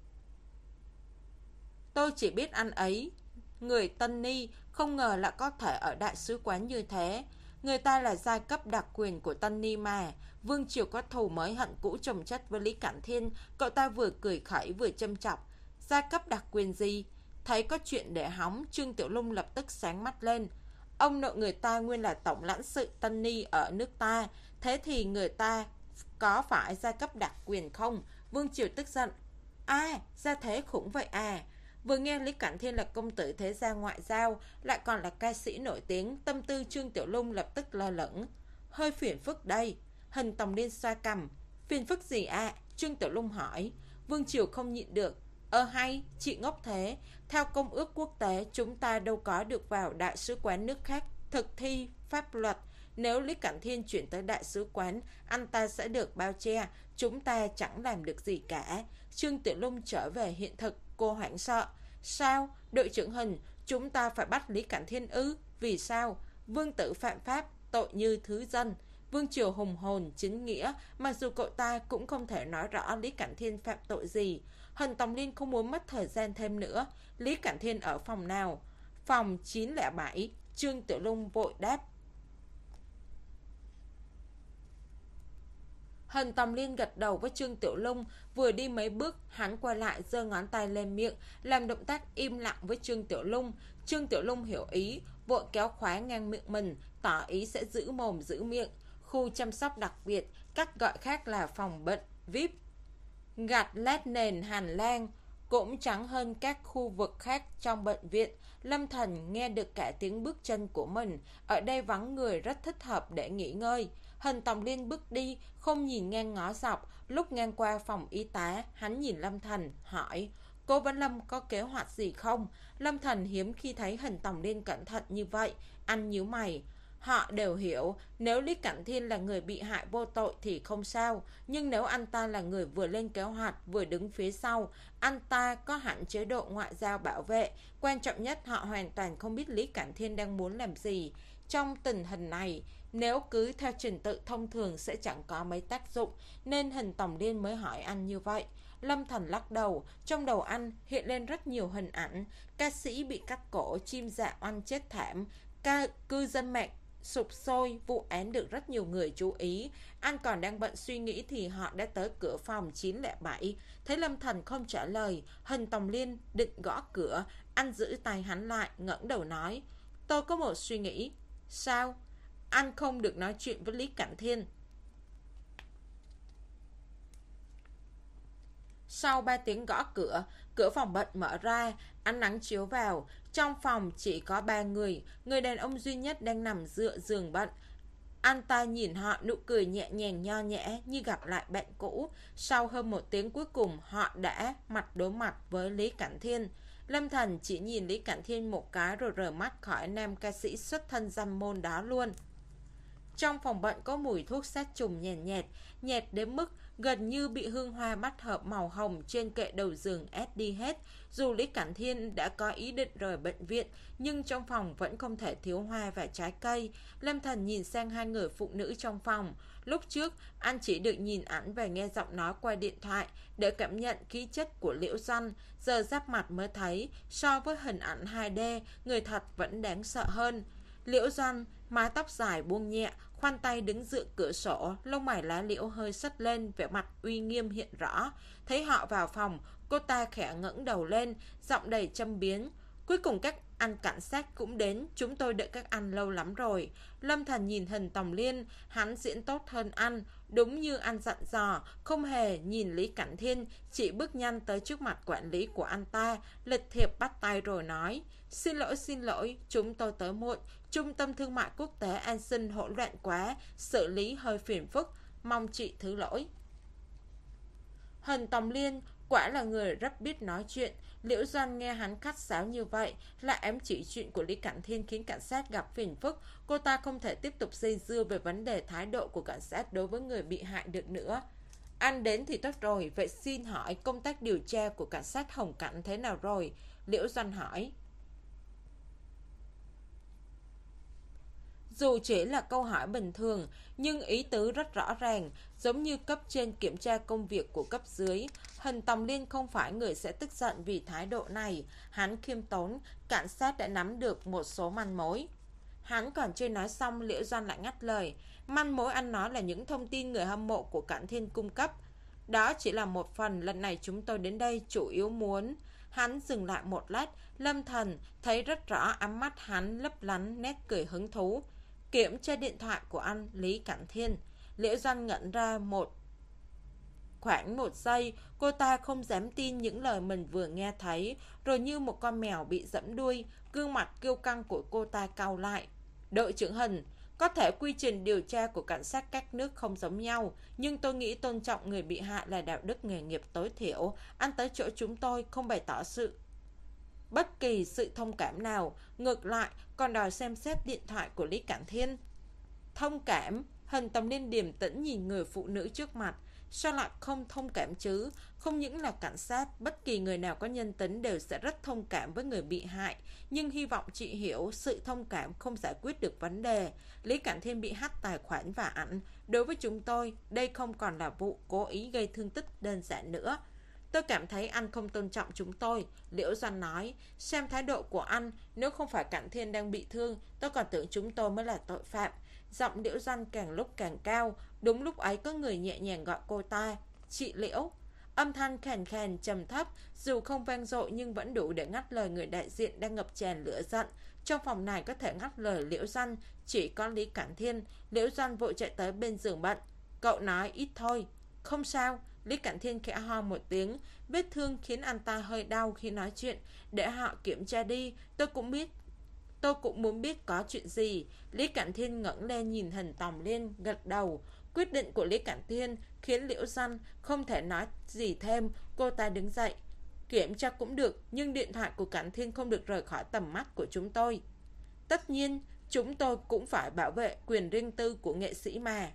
Tôi chỉ biết anh ấy người Tân Ni, không ngờ là có thể ở đại sứ quán như thế. Người ta là giai cấp đặc quyền của Tân Ni mà. Vương Triều có thù mới hận cũ chồng chất với Lý Cảnh Thiên. Cậu ta vừa cười khẩy vừa châm chọc. Giai cấp đặc quyền gì? Thấy có chuyện để hóng, Trương Tiểu Lung lập tức sáng mắt lên. Ông nội người ta nguyên là tổng lãnh sự Tân Ni ở nước ta. Thế thì người ta có phải giai cấp đặc quyền không? Vương Triều tức giận: À, ra thế khủng vậy à? Vừa nghe Lý Cảnh Thiên là công tử thế gia ngoại giao, lại còn là ca sĩ nổi tiếng, tâm tư Trương Tiểu Lung lập tức lo lẫn. Hơi phiền phức đây. Hân Tòng Liên xoa cằm. Phiền phức gì à? Trương Tiểu Lung hỏi. Vương Triều không nhịn được, Ơ hay, chị ngốc thế. Theo công ước quốc tế, chúng ta đâu có được vào đại sứ quán nước khác thực thi pháp luật. Nếu Lý Cảnh Thiên chuyển tới đại sứ quán, anh ta sẽ được bao che. Chúng ta chẳng làm được gì cả. Trương Tiểu Lung trở về hiện thực, cô hoảng sợ. Sao? Đội trưởng Hình, chúng ta phải bắt Lý Cảnh Thiên ư? Vì sao? Vương tử phạm pháp, tội như thứ dân. Vương Triều hùng hồn, chính nghĩa, mặc dù cậu ta cũng không thể nói rõ Lý Cảnh Thiên phạm tội gì. Hần Tòng Liên không muốn mất thời gian thêm nữa. Lý Cảnh Thiên ở phòng nào? Phòng chín không bảy. Trương Tiểu Lung vội đáp. Hần Tòng Liên gật đầu với Trương Tiểu Lung. Vừa đi mấy bước, hắn quay lại giơ ngón tay lên miệng, làm động tác im lặng với Trương Tiểu Lung. Trương Tiểu Lung hiểu ý, vội kéo khóa ngang miệng mình, tỏ ý sẽ giữ mồm giữ miệng. Khu chăm sóc đặc biệt, cách gọi khác là phòng bệnh vi ai pi, gạch lát nền hành lang, cũng chẳng hơn các khu vực khác trong bệnh viện. Lâm Thần nghe được cả tiếng bước chân của mình. Ở đây vắng người, rất thích hợp để nghỉ ngơi. Hần Tòng Liên bước đi, không nhìn ngang ngó dọc. Lúc ngang qua phòng y tá, hắn nhìn Lâm Thần, hỏi: Cô Vân Lâm có kế hoạch gì không? Lâm Thần hiếm khi thấy Hần Tòng Liên cẩn thận như vậy. Anh nhíu mày. Họ đều hiểu, nếu Lý Cảnh Thiên là người bị hại vô tội thì không sao. Nhưng nếu anh ta là người vừa lên kế hoạch, vừa đứng phía sau, anh ta có hẳn chế độ ngoại giao bảo vệ. Quan trọng nhất, họ hoàn toàn không biết Lý Cảnh Thiên đang muốn làm gì. Trong tình hình này, nếu cứ theo trình tự thông thường sẽ chẳng có mấy tác dụng, nên Hần Tòng Liên mới hỏi anh như vậy. Lâm Thần lắc đầu, trong đầu anh hiện lên rất nhiều hình ảnh. Ca sĩ bị cắt cổ, chim dạ oanh chết thảm, ca cư dân mạng sụp sôi, vụ án được rất nhiều người chú ý. Anh còn đang bận suy nghĩ thì họ đã tới cửa phòng chín không bảy. Thấy Lâm Thần không trả lời, Hần Tòng Liên định gõ cửa. Anh giữ tay hắn lại, ngẩng đầu nói: Tôi có một suy nghĩ. Sao? Anh không được nói chuyện với Lý Cảnh Thiên. Sau ba tiếng gõ cửa, cửa phòng bệnh mở ra, ánh nắng chiếu vào. Trong phòng chỉ có ba người, người đàn ông duy nhất đang nằm dựa giường bệnh. Anh ta nhìn họ, nụ cười nhẹ nhàng nho nhã như gặp lại bạn cũ. Sau hơn một tiếng cuối cùng, họ đã mặt đối mặt với Lý Cảnh Thiên. Lâm Thần chỉ nhìn Lý Cảnh Thiên một cái rồi rời mắt khỏi nam ca sĩ xuất thân dăm môn đó luôn. Trong phòng bệnh có mùi thuốc sát trùng nhàn nhạt, nhạt đến mức gần như bị hương hoa bát hợp màu hồng trên kệ đầu giường ép đi hết. Dù Lý Cảnh Thiên đã có ý định rời bệnh viện, nhưng trong phòng vẫn không thể thiếu hoa và trái cây. Lâm Thần nhìn sang hai người phụ nữ trong phòng. Lúc trước, anh chỉ được nhìn ảnh và nghe giọng nói qua điện thoại để cảm nhận khí chất của Liễu Doanh. Giờ giáp mặt mới thấy, so với hình ảnh hai D, người thật vẫn đáng sợ hơn. Liễu Doanh, mái tóc dài buông nhẹ, khoanh tay đứng dựa cửa sổ, lông mày lá liễu hơi xất lên, vẻ mặt uy nghiêm hiện rõ. Thấy họ vào phòng, cô ta khẽ ngẩng đầu lên, giọng đầy châm biếm: Cuối cùng các anh cảnh sát cũng đến, chúng tôi đợi các anh lâu lắm rồi. Lâm Thần nhìn Hần Tòng Liên, hắn diễn tốt hơn anh, đúng như anh dặn dò, không hề nhìn Lý Cảnh Thiên, chỉ bước nhanh tới trước mặt quản lý của anh ta, lịch thiệp bắt tay rồi nói: Xin lỗi xin lỗi, chúng tôi tới muộn, trung tâm thương mại quốc tế An Sinh hỗn loạn quá, xử lý hơi phiền phức, mong chị thứ lỗi. Hần Tòng Liên quả là người rất biết nói chuyện. Liễu Doanh nghe hắn khách sáo như vậy, lại ám chỉ chuyện của Lý Cảnh Thiên khiến cảnh sát gặp phiền phức. Cô ta không thể tiếp tục dây dưa về vấn đề thái độ của cảnh sát đối với người bị hại được nữa. Anh đến thì tốt rồi, vậy xin hỏi công tác điều tra của cảnh sát Hồng Cảnh thế nào rồi? Liễu Doanh hỏi. Dù chỉ là câu hỏi bình thường, nhưng ý tứ rất rõ ràng, giống như cấp trên kiểm tra công việc của cấp dưới. Hần Tòng Liên không phải người sẽ tức giận vì thái độ này. Hắn khiêm tốn, cảnh sát đã nắm được một số manh mối. Hắn còn chưa nói xong, Liễu Doanh lại ngắt lời. Manh mối anh nói là những thông tin người hâm mộ của Cảnh Thiên cung cấp. Đó chỉ là một phần, lần này chúng tôi đến đây chủ yếu muốn... Hắn dừng lại một lát, Lâm Thần thấy rất rõ ánh mắt hắn lấp lánh nét cười hứng thú. Kiểm tra điện thoại của anh Lý Cảnh Thiên. Liễu Doanh ngẩn ra một khoảng một giây, cô ta không dám tin những lời mình vừa nghe thấy, rồi như một con mèo bị dẫm đuôi, gương mặt kiêu căng của cô ta cau lại. Đội trưởng Hần, Có thể quy trình điều tra của cảnh sát các nước không giống nhau, nhưng tôi nghĩ tôn trọng người bị hại là đạo đức nghề nghiệp tối thiểu. Anh tới chỗ chúng tôi không bày tỏ sự bất kỳ sự thông cảm nào, ngược lại còn đòi xem xét điện thoại của Lý Cảnh Thiên. Thông cảm? Hình Tầm Liên điềm tĩnh nhìn người phụ nữ trước mặt. Sao lại không thông cảm chứ? Không những là cảnh sát, bất kỳ người nào có nhân tính đều sẽ rất thông cảm với người bị hại. Nhưng hy vọng chị hiểu, sự thông cảm không giải quyết được vấn đề. Lý Cảnh Thiên bị hack tài khoản và ảnh. Đối với chúng tôi, đây không còn là vụ cố ý gây thương tích đơn giản nữa. Tôi cảm thấy anh không tôn trọng chúng tôi, Liễu Doanh nói. Xem thái độ của anh, nếu không phải Cảnh Thiên đang bị thương, tôi còn tưởng chúng tôi mới là tội phạm. Giọng Liễu Doanh càng lúc càng cao. Đúng lúc ấy có người nhẹ nhàng gọi cô ta. Chị Liễu. Âm thanh khàn khàn trầm thấp, dù không vang dội nhưng vẫn đủ để ngắt lời người đại diện đang ngập tràn lửa giận. Trong phòng này có thể ngắt lời Liễu Doanh chỉ có Lý Cảnh Thiên. Liễu Doanh vội chạy tới bên giường bệnh. Cậu nói ít thôi. Không sao. Lý Cảnh Thiên khẽ ho một tiếng. Vết thương khiến anh ta hơi đau khi nói chuyện. Để họ kiểm tra đi. Tôi cũng biết Tôi cũng muốn biết có chuyện gì. Lý Cảnh Thiên ngẩng lên nhìn Hình Tòng Liên, gật đầu. Quyết định của Lý Cảnh Thiên khiến Liễu Doanh không thể nói gì thêm. Cô ta đứng dậy. Kiểm tra cũng được, nhưng điện thoại của Cảnh Thiên không được rời khỏi tầm mắt của chúng tôi. Tất nhiên, chúng tôi cũng phải bảo vệ quyền riêng tư của nghệ sĩ mà.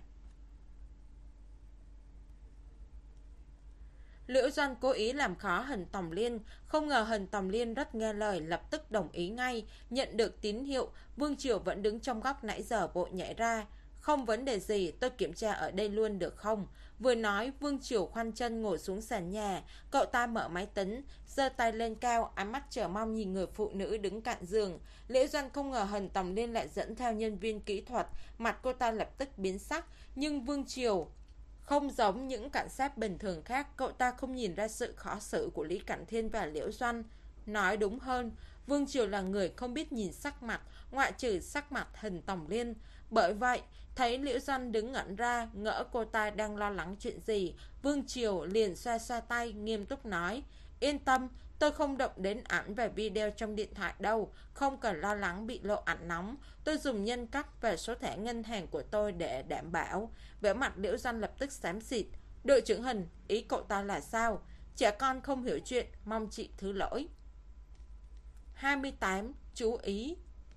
Liễu Doanh cố ý làm khó Hình Tòng Liên. Không ngờ Hình Tòng Liên rất nghe lời, lập tức đồng ý ngay. Nhận được tín hiệu, Vương Triều vẫn đứng trong góc nãy giờ vội nhảy ra. Không vấn đề gì, tôi kiểm tra ở đây luôn được không? Vừa nói, Vương Triều khoanh chân ngồi xuống sàn nhà. Cậu ta mở máy tính, giơ tay lên cao, ánh mắt chờ mong nhìn người phụ nữ đứng cạnh giường. Liễu Doanh không ngờ Hình Tòng Liên lại dẫn theo nhân viên kỹ thuật. Mặt cô ta lập tức biến sắc. Nhưng Vương Triều không giống những cảnh sát bình thường khác, cậu ta không nhìn ra sự khó xử của Lý Cảnh Thiên và Liễu Doanh. Nói đúng hơn, Vương Triều là người không biết nhìn sắc mặt, ngoại trừ sắc mặt Hình Tòng Liên. Bởi vậy, thấy Liễu Doanh đứng ngẩn ra, ngỡ cô ta đang lo lắng chuyện gì, Vương Triều liền xoa xoa tay, nghiêm túc nói. Yên tâm, tôi không động đến ảnh và video trong điện thoại đâu, không cần lo lắng bị lộ ảnh nóng. Tôi dùng nhân cách và số thẻ ngân hàng của tôi để đảm bảo. Vẻ mặt Liễu Doanh lập tức xám xịt. Đội trưởng Hình, ý cậu ta là sao? Trẻ con không hiểu chuyện, mong chị thứ lỗi. hai mươi tám. Chú ý.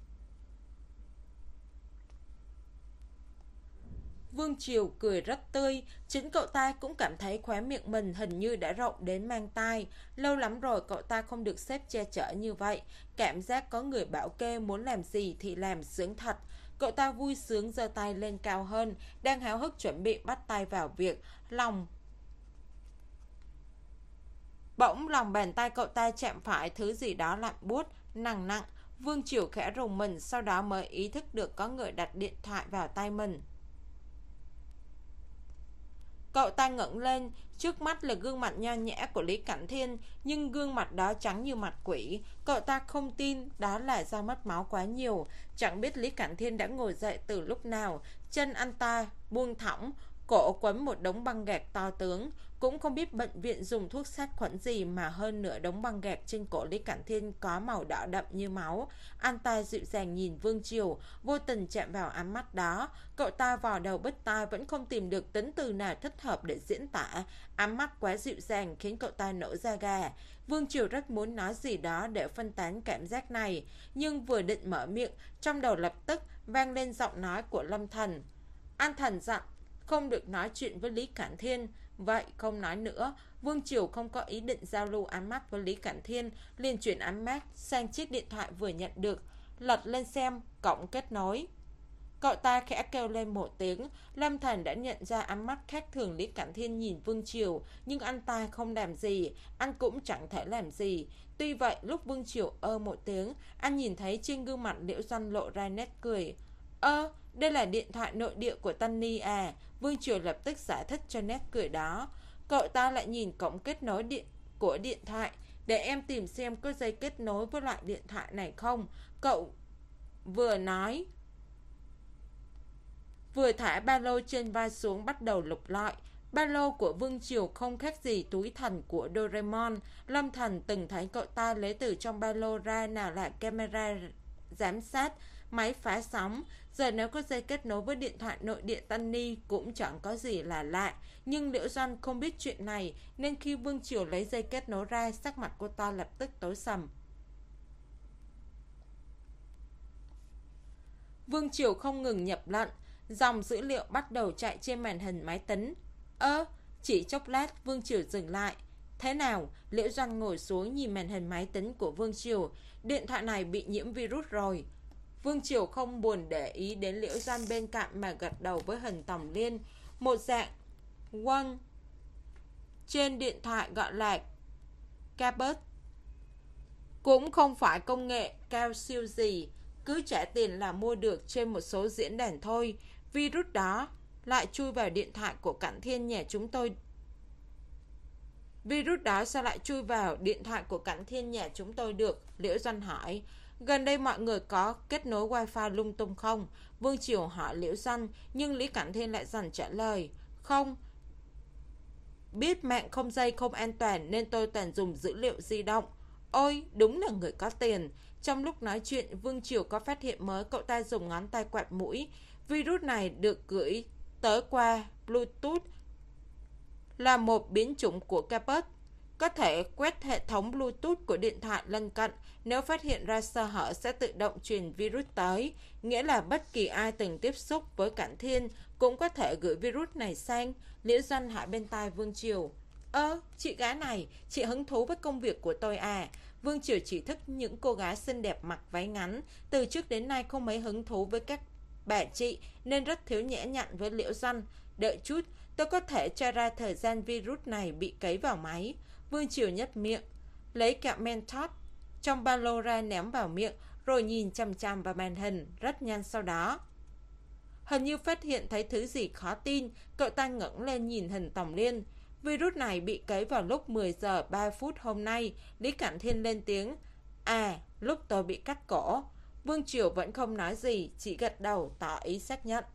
Vương Triều cười rất tươi. Chính cậu ta cũng cảm thấy khóe miệng mình hình như đã rộng đến mang tai. Lâu lắm rồi cậu ta không được xếp che chở như vậy. Cảm giác có người bảo kê muốn làm gì thì làm sướng thật. Cậu ta vui sướng giơ tay lên cao hơn, đang háo hức chuẩn bị bắt tay vào việc. Lòng Bỗng lòng bàn tay cậu ta chạm phải thứ gì đó lạnh buốt, nặng nặng. Vương Triều khẽ rùng mình, sau đó mới ý thức được có người đặt điện thoại vào tay mình. Cậu ta ngẩng lên, trước mắt là gương mặt nho nhã của Lý Cảnh Thiên, nhưng gương mặt đó trắng như mặt quỷ. Cậu ta không tin đó là do mất máu quá nhiều. Chẳng biết Lý Cảnh Thiên đã ngồi dậy từ lúc nào. Chân anh ta buông thõng, cổ quấn một đống băng gạc to tướng. Cũng không biết bệnh viện dùng thuốc sát khuẩn gì mà hơn nửa đống băng gạc trên cổ Lý Cảnh Thiên có màu đỏ đậm như máu. Anh ta dịu dàng nhìn Vương Triều, vô tình chạm vào ánh mắt đó. Cậu ta vò đầu bứt tai vẫn không tìm được tính từ nào thích hợp để diễn tả. Ánh mắt quá dịu dàng khiến cậu ta nổi da gà. Vương Triều rất muốn nói gì đó để phân tán cảm giác này, nhưng vừa định mở miệng, trong đầu lập tức vang lên giọng nói của Lâm Thần. An Thần dặn không được nói chuyện với Lý Cảnh Thiên. Vậy không nói nữa. Vương Triều không có ý định giao lưu ánh mắt với Lý Cảnh Thiên, liền chuyển ánh mắt sang chiếc điện thoại vừa nhận được, lật lên xem cổng kết nối. Cậu ta khẽ kêu lên một tiếng. Lâm Thần đã nhận ra ánh mắt khác thường Lý Cảnh Thiên nhìn Vương Triều, nhưng anh ta không làm gì, anh cũng chẳng thể làm gì. Tuy vậy lúc Vương Triều ơ một tiếng, anh nhìn thấy trên gương mặt Liễu Doanh lộ ra nét cười. Ơ, đây là điện thoại nội địa của Tân Ni à? Vương Triều lập tức giải thích cho nét cười đó. Cậu ta lại nhìn cổng kết nối điện của điện thoại. Để em tìm xem có dây kết nối với loại điện thoại này không. Cậu vừa nói, vừa thả ba lô trên vai xuống bắt đầu lục lọi. Ba lô của Vương Triều không khác gì túi thần của Doraemon. Lâm Thần từng thấy cậu ta lấy từ trong ba lô ra nào là camera giám sát, máy phá sóng. Giờ nếu có dây kết nối với điện thoại nội địa Tân Ni cũng chẳng có gì là lạ. Nhưng Liễu Doanh không biết chuyện này, nên khi Vương Triều lấy dây kết nối ra, sắc mặt cô ta lập tức tối sầm. Vương Triều không ngừng nhập lệnh, dòng dữ liệu bắt đầu chạy trên màn hình máy tính. Ơ, chỉ chốc lát Vương Triều dừng lại. Thế nào? Liễu Doanh ngồi xuống nhìn màn hình máy tính của Vương Triều. Điện thoại này bị nhiễm virus rồi. Vương Triều không buồn để ý đến Liễu Doanh bên cạnh mà gật đầu với hình Tòng Liên. Một dạng Quân trên điện thoại gọi là Cabot. Cũng không phải công nghệ cao siêu gì, cứ trả tiền là mua được trên một số diễn đàn thôi. Virus đó lại chui vào điện thoại của Cảnh Thiên nhà chúng tôi. Virus đó sao lại chui vào điện thoại của Cảnh Thiên nhà chúng tôi được? Liễu Doanh hỏi. Gần đây mọi người có kết nối wifi lung tung không? Vương Triều hỏi Liễu Doanh, nhưng Lý Cảnh Thiên lại dần trả lời. Không. Biết mạng không dây không an toàn nên tôi toàn dùng dữ liệu di động. Ôi, đúng là người có tiền. Trong lúc nói chuyện, Vương Triều có phát hiện mới, cậu ta dùng ngón tay quạt mũi. Virus này được gửi tới qua Bluetooth, là một biến chủng của Cabot, có thể quét hệ thống Bluetooth của điện thoại lân cận. Nếu phát hiện ra sơ hở sẽ tự động truyền virus tới, nghĩa là bất kỳ ai từng tiếp xúc với Cảnh Thiên cũng có thể gửi virus này sang. Liễu Doanh hỏi bên tai Vương Triều. Ơ, chị gái này, chị hứng thú với công việc của tôi à? Vương Triều chỉ thích những cô gái xinh đẹp mặc váy ngắn, từ trước đến nay không mấy hứng thú với các bà chị nên rất thiếu nhã nhặn với Liễu Doanh. Đợi chút, tôi có thể tra ra thời gian virus này bị cấy vào máy. Vương Triều nhếch miệng, lấy kẹo Mentos trong ba lô ra ném vào miệng, rồi nhìn chằm chằm vào màn hình. Rất nhanh sau đó, hình như phát hiện thấy thứ gì khó tin, cậu ta ngẩng lên nhìn hình Tòng Liên. Virus này bị cấy vào lúc mười giờ ba phút hôm nay. Lý Cảnh Thiên lên tiếng. À, lúc tôi bị cắt cổ. Vương Triều vẫn không nói gì, chỉ gật đầu tỏ ý xác nhận.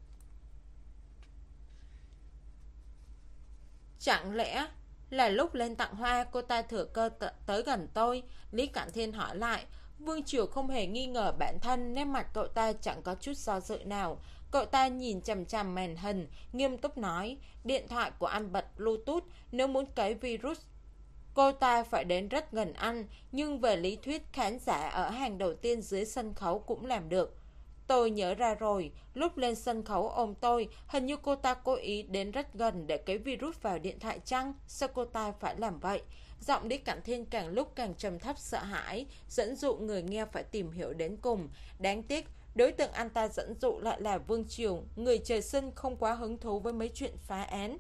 Chẳng lẽ là lúc lên tặng hoa cô ta thừa cơ tới gần tôi? Lý Cảnh Thiên hỏi lại. Vương Triều không hề nghi ngờ bản thân nên mặt cậu ta chẳng có chút do dự nào. Cậu ta nhìn chằm chằm màn hình, nghiêm túc nói. Điện thoại của anh bật Bluetooth, nếu muốn cấy virus cô ta phải đến rất gần anh. Nhưng về lý thuyết, khán giả ở hàng đầu tiên dưới sân khấu cũng làm được. Tôi nhớ ra rồi, lúc lên sân khấu ôm tôi, hình như cô ta cố ý đến rất gần để cấy virus vào điện thoại chăng? Sao cô ta phải làm vậy? Giọng Lý Cảnh Thiên càng lúc càng trầm thấp sợ hãi, dẫn dụ người nghe phải tìm hiểu đến cùng. Đáng tiếc, đối tượng anh ta dẫn dụ lại là Vương Triều, người trời sinh không quá hứng thú với mấy chuyện phá án.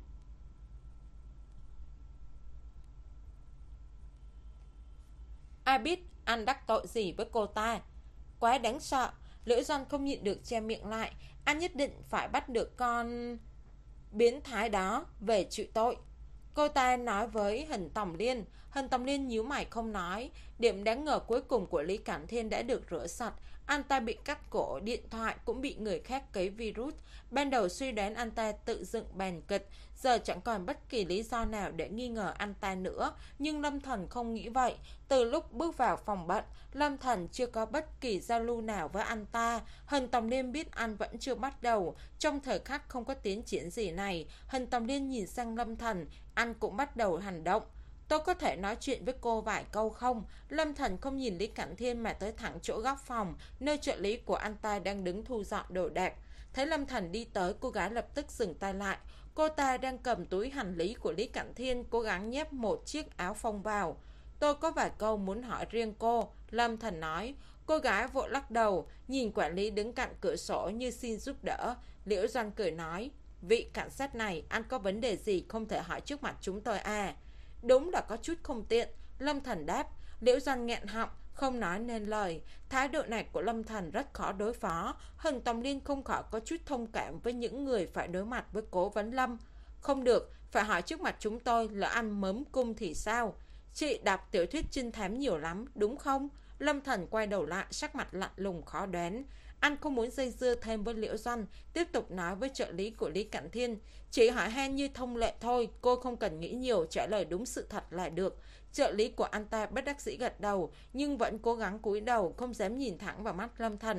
Ai biết anh đắc tội gì với cô ta? Quá đáng sợ. Liễu Doanh không nhịn được che miệng lại. Anh nhất định phải bắt được con biến thái đó về chịu tội. Cô ta nói với Hình Tòng Liên. Hình Tòng Liên nhíu mày không nói. Điểm đáng ngờ cuối cùng của Lý Cảnh Thiên đã được rửa sạch. Anh ta bị cắt cổ, điện thoại cũng bị người khác cấy virus. Ban đầu suy đoán anh ta tự dựng bàn kịch, giờ chẳng còn bất kỳ lý do nào để nghi ngờ anh ta nữa. Nhưng Lâm Thần không nghĩ vậy. Từ lúc bước vào phòng bệnh, Lâm Thần chưa có bất kỳ giao lưu nào với anh ta. Hình Tòng Liên biết anh vẫn chưa bắt đầu. Trong thời khắc không có tiến triển gì này, Hình Tòng Liên nhìn sang Lâm Thần, anh cũng bắt đầu hành động. Tôi có thể nói chuyện với cô vài câu không? Lâm Thần không nhìn Lý Cảnh Thiên mà tới thẳng chỗ góc phòng, nơi trợ lý của anh ta đang đứng thu dọn đồ đạc. Thấy Lâm Thần đi tới, cô gái lập tức dừng tay lại. Cô ta đang cầm túi hành lý của Lý Cảnh Thiên, cố gắng nhét một chiếc áo phông vào. Tôi có vài câu muốn hỏi riêng cô, Lâm Thần nói. Cô gái vội lắc đầu, nhìn quản lý đứng cạnh cửa sổ như xin giúp đỡ. Liễu Doanh cười nói, vị cảnh sát này, anh có vấn đề gì không thể hỏi trước mặt chúng tôi à? Đúng là có chút không tiện, Lâm Thần đáp. Liễu Doanh nghẹn họng, không nói nên lời. Thái độ này của Lâm Thần rất khó đối phó. Hình Tòng Liên không khỏi có chút thông cảm với những người phải đối mặt với Cố Vấn Lâm. Không được, phải hỏi trước mặt chúng tôi, lỡ ăn mớm cung thì sao? Chị đọc tiểu thuyết trinh thám nhiều lắm, đúng không? Lâm Thần quay đầu lại, sắc mặt lạnh lùng khó đoán. Anh không muốn dây dưa thêm với Liễu Doanh, tiếp tục nói với trợ lý của Lý Cảnh Thiên. Chỉ hỏi han như thông lệ thôi, cô không cần nghĩ nhiều, trả lời đúng sự thật là được. Trợ lý của anh ta bất đắc dĩ gật đầu, nhưng vẫn cố gắng cúi đầu, không dám nhìn thẳng vào mắt Lâm Thần.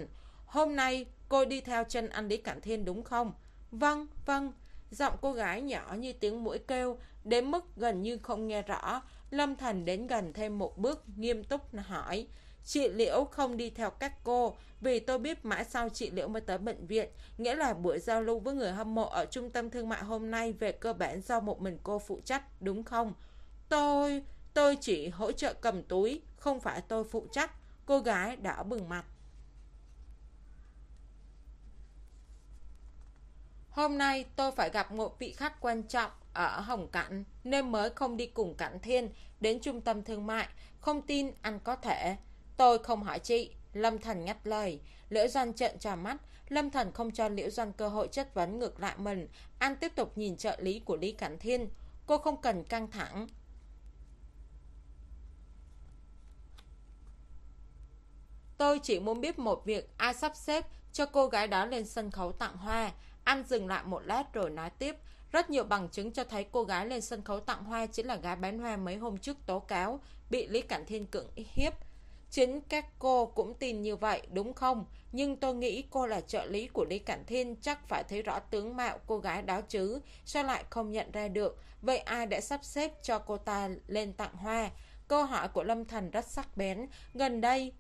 Hôm nay cô đi theo chân anh Lý Cảnh Thiên đúng không? Vâng, vâng. Giọng cô gái nhỏ như tiếng muỗi kêu, đến mức gần như không nghe rõ. Lâm Thành đến gần thêm một bước, nghiêm túc hỏi. Chị Liễu không đi theo các cô, vì tôi biết mãi sau chị Liễu mới tới bệnh viện. Nghĩa là buổi giao lưu với người hâm mộ ở trung tâm thương mại hôm nay về cơ bản do một mình cô phụ trách, đúng không? Tôi... tôi chỉ hỗ trợ cầm túi, không phải tôi phụ trách. Cô gái đỏ bừng mặt. Hôm nay tôi phải gặp một vị khách quan trọng ở Hồng Cảnh, nên mới không đi cùng Cảnh Thiên đến trung tâm thương mại. Không tin anh có thể. Tôi không hỏi chị. Lâm Thành ngắt lời. Liễu Doanh trợn tròn mắt. Lâm Thành không cho Liễu Doanh cơ hội chất vấn ngược lại mình. Anh tiếp tục nhìn trợ lý của Lý Cảnh Thiên. Cô không cần căng thẳng. Tôi chỉ muốn biết một việc, ai sắp xếp cho cô gái đó lên sân khấu tặng hoa. Anh dừng lại một lát rồi nói tiếp. Rất nhiều bằng chứng cho thấy cô gái lên sân khấu tặng hoa chính là gái bán hoa mấy hôm trước tố cáo bị Lý Cảnh Thiên cưỡng hiếp. Chính các cô cũng tin như vậy đúng không? Nhưng tôi nghĩ cô là trợ lý của Lý Cảnh Thiên, chắc phải thấy rõ tướng mạo cô gái đó chứ. Sao lại không nhận ra được? Vậy ai đã sắp xếp cho cô ta lên tặng hoa? Câu hỏi của Lâm Thành rất sắc bén. Gần đây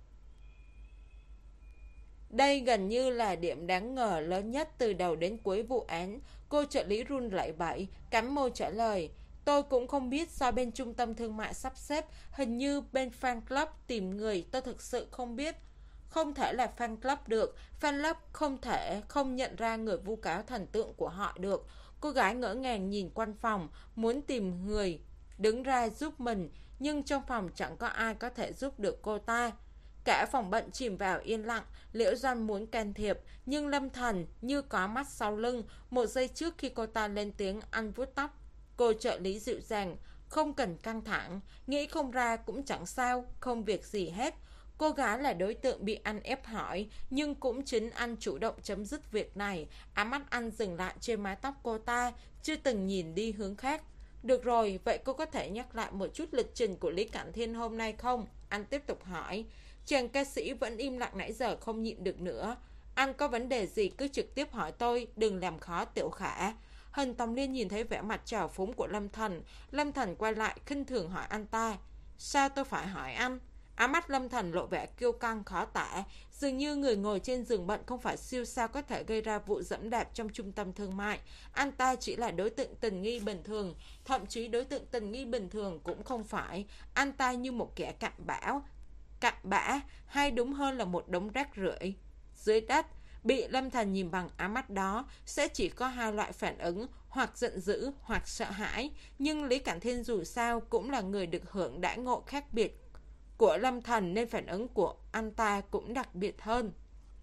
Đây gần như là điểm đáng ngờ lớn nhất từ đầu đến cuối vụ án. Cô trợ lý run lẩy bẩy, cắn môi trả lời. Tôi cũng không biết sao bên trung tâm thương mại sắp xếp. Hình như bên fan club tìm người, tôi thực sự không biết. Không thể là fan club được. Fan club không thể không nhận ra người vu cáo thần tượng của họ được. Cô gái ngỡ ngàng nhìn quanh phòng, muốn tìm người đứng ra giúp mình. Nhưng trong phòng chẳng có ai có thể giúp được cô ta. Cả phòng bệnh chìm vào yên lặng. Liễu Doanh muốn can thiệp, nhưng Lâm Thành như có mắt sau lưng. Một giây trước khi cô ta lên tiếng, anh vuốt tóc cô trợ lý dịu dàng. Không cần căng thẳng, nghĩ không ra cũng chẳng sao, không việc gì hết. Cô gái là đối tượng bị anh ép hỏi, nhưng cũng chính anh chủ động chấm dứt việc này. Ám mắt anh dừng lại trên mái tóc cô ta, chưa từng nhìn đi hướng khác. Được rồi, vậy cô có thể nhắc lại một chút lịch trình của Lý Cảnh Thiên hôm nay không? Anh tiếp tục hỏi. Chàng ca sĩ vẫn im lặng nãy giờ không nhịn được nữa. Anh có vấn đề gì cứ trực tiếp hỏi tôi, đừng làm khó Tiểu Khả. Hình Tòng Liên nhìn thấy vẻ mặt trào phúng của Lâm Thành. Lâm Thành quay lại khinh thường hỏi anh ta. Sao tôi phải hỏi anh? Ám mắt Lâm Thành lộ vẻ kiêu căng khó tả. Dường như người ngồi trên giường bệnh không phải siêu sao có thể gây ra vụ dẫm đạp trong trung tâm thương mại. Anh ta chỉ là đối tượng tình nghi bình thường. Thậm chí đối tượng tình nghi bình thường cũng không phải. Anh ta như một kẻ cặn bã, cặn bã, hay đúng hơn là một đống rác rưởi dưới đất. Bị Lâm Thành nhìn bằng ám mắt đó sẽ chỉ có hai loại phản ứng, hoặc giận dữ hoặc sợ hãi. Nhưng Lý Cảnh Thiên dù sao cũng là người được hưởng đãi ngộ khác biệt của Lâm Thành, nên phản ứng của anh ta cũng đặc biệt hơn.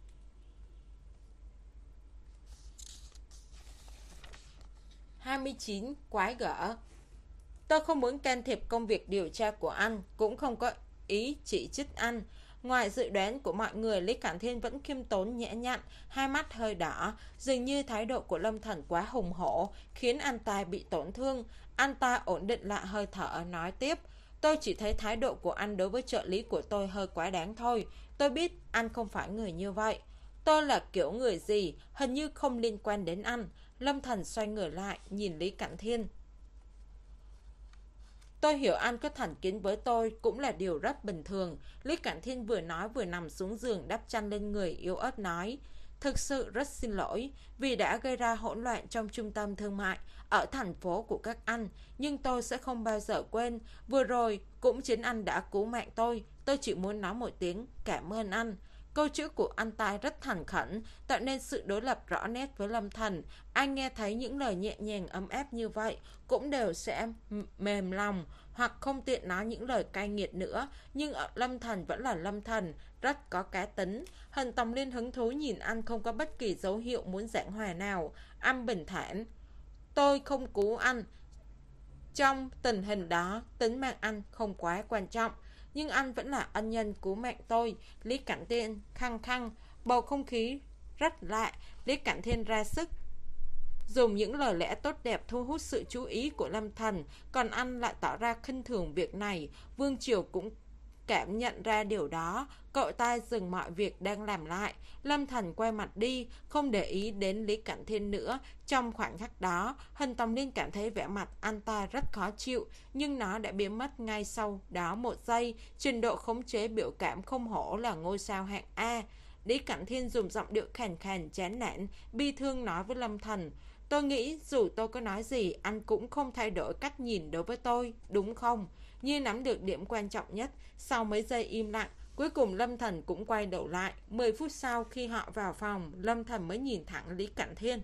hai mươi chín. Quái gở. Tôi không muốn can thiệp công việc điều tra của anh, cũng không có ý chỉ trích anh. Ngoài dự đoán của mọi người, Lý Cảnh Thiên vẫn khiêm tốn nhã nhặn, hai mắt hơi đỏ. Dường như thái độ của Lâm Thành quá hùng hổ, khiến anh ta bị tổn thương. Anh ta ổn định lại hơi thở, nói tiếp. Tôi chỉ thấy thái độ của anh đối với trợ lý của tôi hơi quá đáng thôi. Tôi biết anh không phải người như vậy. Tôi là kiểu người gì, hình như không liên quan đến anh. Lâm Thành xoay người lại, nhìn Lý Cảnh Thiên. Tôi hiểu anh có thành kiến với tôi cũng là điều rất bình thường. Lý Cảnh Thiên vừa nói vừa nằm xuống giường đắp chăn lên người, yếu ớt nói. Thực sự rất xin lỗi vì đã gây ra hỗn loạn trong trung tâm thương mại ở thành phố của các anh. Nhưng tôi sẽ không bao giờ quên. Vừa rồi cũng chính anh đã cứu mạng tôi. Tôi chỉ muốn nói một tiếng cảm ơn anh. Câu chữ của anh ta rất thành khẩn, tạo nên sự đối lập rõ nét với Lâm Thành. Anh nghe thấy những lời nhẹ nhàng ấm áp như vậy cũng đều sẽ mềm lòng, hoặc không tiện nói những lời cay nghiệt nữa. Nhưng ở Lâm Thành vẫn là Lâm Thành, rất có cá tính. Hình Tòng Liên hứng thú nhìn anh, không có bất kỳ dấu hiệu muốn giảng hòa nào. Anh bình thản. Tôi không cứu anh. Trong tình hình đó, tính mạng anh không quá quan trọng. Nhưng anh vẫn là ân nhân cứu mạng tôi. Lý Cảnh Thiên khăng khăng. Bầu không khí rất lạ. Lý Cảnh Thiên ra sức dùng những lời lẽ tốt đẹp thu hút sự chú ý của Lâm Thành, còn anh lại tỏ ra khinh thường việc này. Vương Triều cũng cảm nhận ra điều đó, cậu ta dừng mọi việc đang làm lại. Lâm Thần quay mặt đi, không để ý đến Lý Cẩn Thiên nữa. Trong khoảnh khắc đó, Hân Tòng Liên cảm thấy vẻ mặt anh ta rất khó chịu, nhưng nó đã biến mất ngay sau đó một giây. Trình độ khống chế biểu cảm không hổ là ngôi sao hạng A. Lý Cẩn Thiên dùng giọng điệu khàn khàn chán nản, bi thương nói với Lâm Thần: tôi nghĩ dù tôi có nói gì, anh cũng không thay đổi cách nhìn đối với tôi, đúng không? Như nắm được điểm quan trọng nhất, sau mấy giây im lặng, cuối cùng Lâm Thần cũng quay đầu lại. Mười phút sau khi họ vào phòng, Lâm Thần mới nhìn thẳng Lý Cẩn Thiên.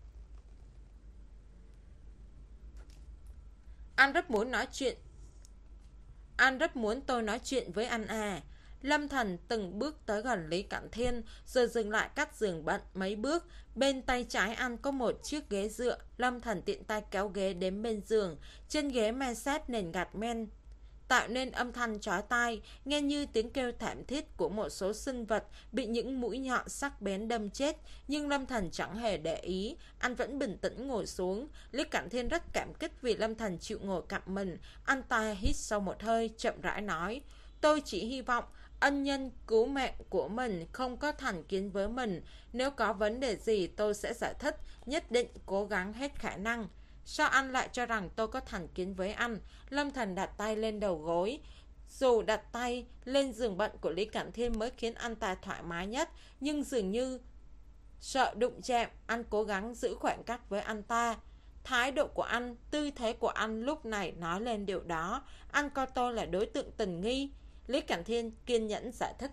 Anh rất muốn nói chuyện. Anh rất muốn tôi nói chuyện với anh à. Lâm Thần từng bước tới gần Lý Cẩn Thiên, rồi dừng lại cách giường bệnh mấy bước. Bên tay trái anh có một chiếc ghế dựa. Lâm Thần tiện tay kéo ghế đến bên giường. Trên ghế men sét nền gạch men, tạo nên âm thanh chói tai, nghe như tiếng kêu thảm thiết của một số sinh vật bị những mũi nhọn sắc bén đâm chết. Nhưng Lâm Thần chẳng hề để ý, anh vẫn bình tĩnh ngồi xuống. Lý Cẩn Thiên rất cảm kích vì Lâm Thần chịu ngồi cạnh mình. Anh ta hít sâu một hơi, chậm rãi nói: tôi chỉ hy vọng ân nhân cứu mạng của mình không có thành kiến với mình. Nếu có vấn đề gì tôi sẽ giải thích, nhất định cố gắng hết khả năng. Sao anh lại cho rằng tôi có thành kiến với anh? Lâm Thần đặt tay lên đầu gối. Dù đặt tay lên giường bệnh của Lý Cẩn Thiên mới khiến anh ta thoải mái nhất, nhưng dường như sợ đụng chạm, anh cố gắng giữ khoảng cách với anh ta. Thái độ của anh, tư thế của anh lúc này nói lên điều đó. Anh coi tôi là đối tượng tình nghi. Lý Cẩn Thiên kiên nhẫn giải thích.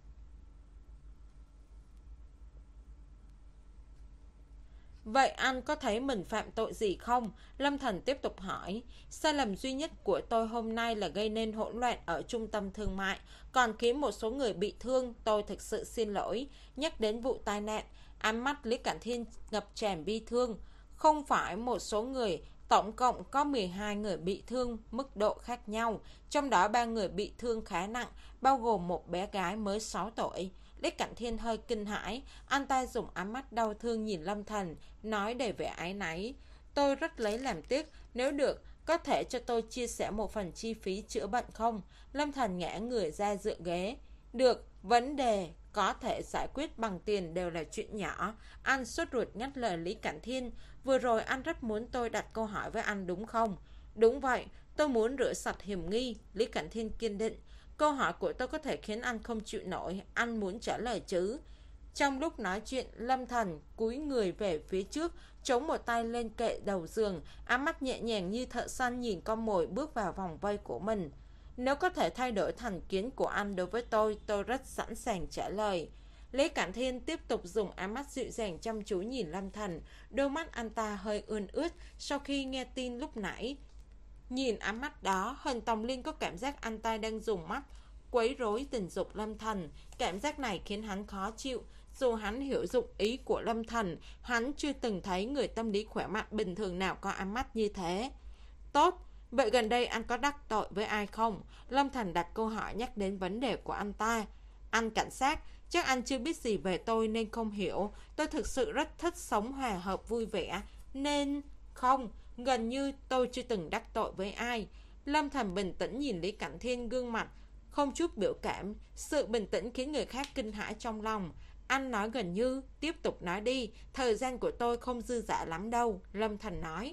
Vậy anh có thấy mình phạm tội gì không? Lâm Thần tiếp tục hỏi. Sai lầm duy nhất của tôi hôm nay là gây nên hỗn loạn ở trung tâm thương mại, còn khiến một số người bị thương. Tôi thực sự xin lỗi. Nhắc đến vụ tai nạn, ánh mắt Lý Cẩn Thiên ngập tràn bi thương. Không phải một số người, tổng cộng có mười hai người bị thương mức độ khác nhau, trong đó ba người bị thương khá nặng, bao gồm một bé gái mới sáu tuổi. Lý Cẩn Thiên hơi kinh hãi, anh ta dùng ánh mắt đau thương nhìn Lâm Thần, nói đầy vẻ áy náy: tôi rất lấy làm tiếc, nếu được, có thể cho tôi chia sẻ một phần chi phí chữa bệnh không? Lâm Thần ngã người ra dựa ghế. Được, vấn đề có thể giải quyết bằng tiền đều là chuyện nhỏ. Anh sốt ruột ngắt lời Lý Cẩn Thiên. Vừa rồi anh rất muốn tôi đặt câu hỏi với anh đúng không? Đúng vậy, tôi muốn rửa sạch hiểm nghi. Lý Cẩn Thiên kiên định. Câu hỏi của tôi có thể khiến anh không chịu nổi, anh muốn trả lời chứ? Trong lúc nói chuyện, Lâm Thần cúi người về phía trước, chống một tay lên kệ đầu giường, ánh mắt nhẹ nhàng như thợ săn nhìn con mồi bước vào vòng vây của mình. Nếu có thể thay đổi thành kiến của anh đối với tôi, tôi rất sẵn sàng trả lời. Lý Cẩn Thiên tiếp tục dùng ánh mắt dịu dàng chăm chú nhìn Lâm Thần, đôi mắt anh ta hơi ươn ướt sau khi nghe tin lúc nãy. Nhìn ánh mắt đó, Hân Tòng Liên có cảm giác anh ta đang dùng mắt quấy rối tình dục Lâm Thần. Cảm giác này khiến hắn khó chịu. Dù hắn hiểu dụng ý của Lâm Thần, hắn chưa từng thấy người tâm lý khỏe mạnh bình thường nào có ánh mắt như thế. Tốt, vậy gần đây anh có đắc tội với ai không? Lâm Thần đặt câu hỏi nhắc đến vấn đề của anh ta. Anh cảnh sát, chắc anh chưa biết gì về tôi nên không hiểu. Tôi thực sự rất thích sống hòa hợp vui vẻ, nên... Không, gần như tôi chưa từng đắc tội với ai. Lâm Thần bình tĩnh nhìn Lý Cẩn Thiên, gương mặt không chút biểu cảm. Sự bình tĩnh khiến người khác kinh hãi trong lòng. Anh nói gần như, tiếp tục nói đi. Thời gian của tôi không dư dả lắm đâu. Lâm Thần nói.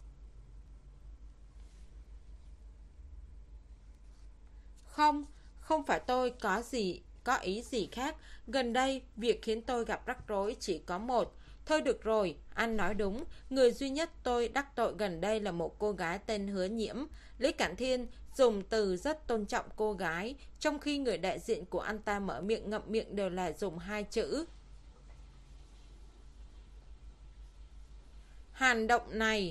Không, không phải tôi có gì, có ý gì khác. Gần đây, việc khiến tôi gặp rắc rối chỉ có một. Thôi được rồi, anh nói đúng. Người duy nhất tôi đắc tội gần đây là một cô gái tên Hứa Nhiễm. Lý Cẩn Thiên dùng từ rất tôn trọng cô gái, trong khi người đại diện của anh ta mở miệng ngậm miệng đều là dùng hai chữ. Hành động này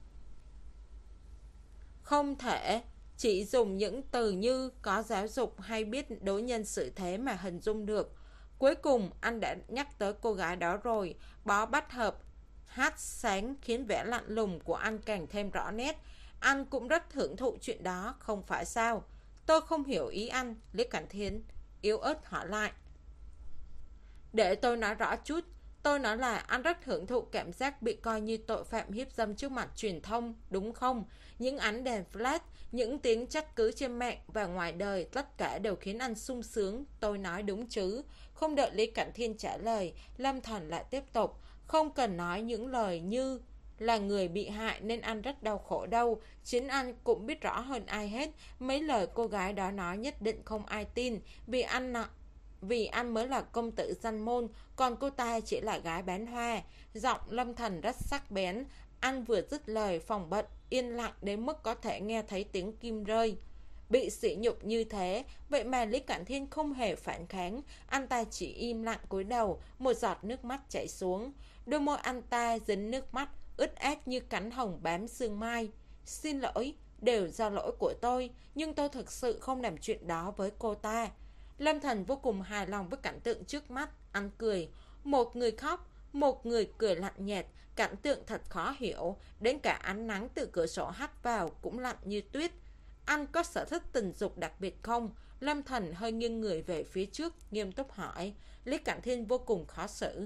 không thể chỉ dùng những từ như có giáo dục hay biết đối nhân xử thế mà hình dung được. Cuối cùng anh đã nhắc tới cô gái đó rồi. Bó bách hợp hát sáng khiến vẻ lạnh lùng của anh càng thêm rõ nét. Anh cũng rất hưởng thụ chuyện đó, không phải sao? Tôi không hiểu ý anh. Lý Cẩn Thiên yếu ớt hỏi lại. Để tôi nói rõ chút. Tôi nói là anh rất hưởng thụ cảm giác bị coi như tội phạm hiếp dâm trước mặt truyền thông, đúng không? Những ánh đèn flash, những tiếng trách cứ trên mạng và ngoài đời, tất cả đều khiến anh sung sướng. Tôi nói đúng chứ? Không đợi Lý Cảnh Thiên trả lời, Lâm Thành lại tiếp tục. Không cần nói những lời như là người bị hại nên anh rất đau khổ đâu. Chính anh cũng biết rõ hơn ai hết. Mấy lời cô gái đó nói nhất định không ai tin. Vì anh Vì anh mới là công tử danh môn, còn cô ta chỉ là gái bán hoa. Giọng Lâm Thành rất sắc bén. Anh vừa dứt lời, phòng bệnh yên lặng đến mức có thể nghe thấy tiếng kim rơi. Bị sỉ nhục như thế, vậy mà Lý Cẩn Thiên không hề phản kháng. Anh ta chỉ im lặng cúi đầu, một giọt nước mắt chảy xuống. Đôi môi anh ta dính nước mắt, ướt át như cánh hồng bám sương mai. Xin lỗi, đều do lỗi của tôi, nhưng tôi thực sự không làm chuyện đó với cô ta. Lâm Thành vô cùng hài lòng với cảnh tượng trước mắt. Anh cười. Một người khóc, một người cười lạnh nhạt. Cảnh tượng thật khó hiểu. Đến cả ánh nắng từ cửa sổ hắt vào cũng lạnh như tuyết. Anh có sở thích tình dục đặc biệt không? Lâm Thành hơi nghiêng người về phía trước, nghiêm túc hỏi. Lý Cảnh Thiên vô cùng khó xử.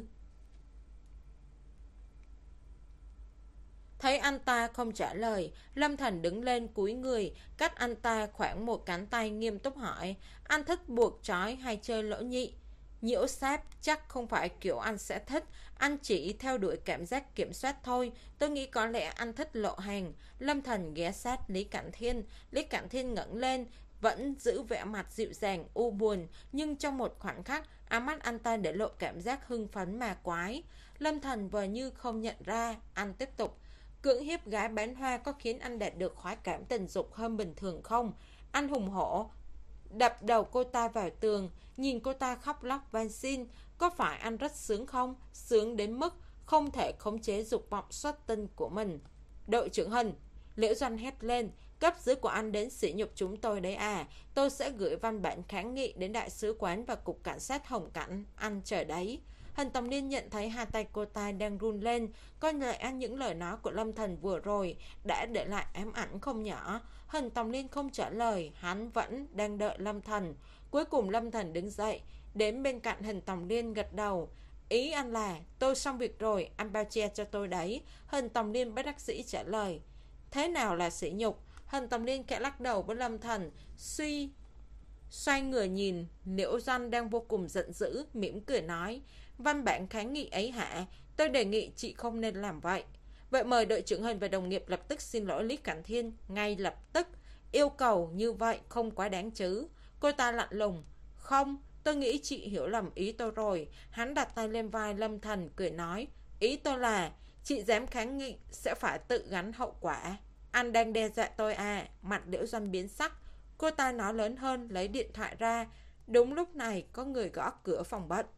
Thấy anh ta không trả lời, Lâm Thành đứng lên cúi người, cách anh ta khoảng một cánh tay, nghiêm túc hỏi. Anh thích buộc trói hay chơi lỗ nhị? Nhiễu sáp chắc không phải kiểu anh sẽ thích. Anh chỉ theo đuổi cảm giác kiểm soát thôi. Tôi nghĩ có lẽ anh thích lộ hàng. Lâm Thành ghé sát Lý Cảnh Thiên. Lý Cảnh Thiên ngẩng lên, vẫn giữ vẻ mặt dịu dàng u buồn, nhưng trong một khoảnh khắc, ám mắt anh ta để lộ cảm giác hưng phấn mà quái. Lâm Thành vờ như không nhận ra. Anh tiếp tục. Cưỡng hiếp gái bán hoa có khiến anh đạt được khoái cảm tình dục hơn bình thường không? Anh hùng hổ đập đầu cô ta vào tường, nhìn cô ta khóc lóc van xin. Có phải anh rất sướng không? Sướng đến mức không thể khống chế dục vọng xuất tinh của mình. Đội trưởng Hình, Liễu Doanh hét lên. Cấp dưới của anh đến sỉ nhục chúng tôi đấy à? Tôi sẽ gửi văn bản kháng nghị đến đại sứ quán và cục cảnh sát Hồng Cảnh. Anh chờ đấy. Hình Tòng Liên nhận thấy hai tay cô ta đang run lên. Có lẽ những lời nói của Lâm Thành vừa rồi đã để lại ám ảnh không nhỏ. Hình Tòng Liên không trả lời, hắn vẫn đang đợi Lâm Thành. Cuối cùng Lâm Thành đứng dậy, đến bên cạnh Hình Tòng Liên gật đầu. Ý anh là, tôi xong việc rồi, anh bao che cho tôi đấy. Hình Tòng Liên bất đắc dĩ trả lời. Thế nào là sỉ nhục? Hình Tòng Liên khẽ lắc đầu với Lâm Thành, suy xoay người nhìn Liễu Doanh đang vô cùng giận dữ, mỉm cười nói. Văn bản kháng nghị ấy hả? Tôi đề nghị chị không nên làm vậy. Vậy mời đội trưởng Hình và đồng nghiệp lập tức xin lỗi Lý Cảnh Thiên. Ngay lập tức. Yêu cầu như vậy không quá đáng chứ? Cô ta lạnh lùng. Không, tôi nghĩ chị hiểu lầm ý tôi rồi. Hắn đặt tay lên vai Lâm Thành cười nói. Ý tôi là chị dám kháng nghị sẽ phải tự gánh hậu quả. Anh đang đe dọa tôi à? Mặt Liễu Doanh biến sắc. Cô ta nói lớn hơn, lấy điện thoại ra. Đúng lúc này có người gõ cửa phòng bệnh.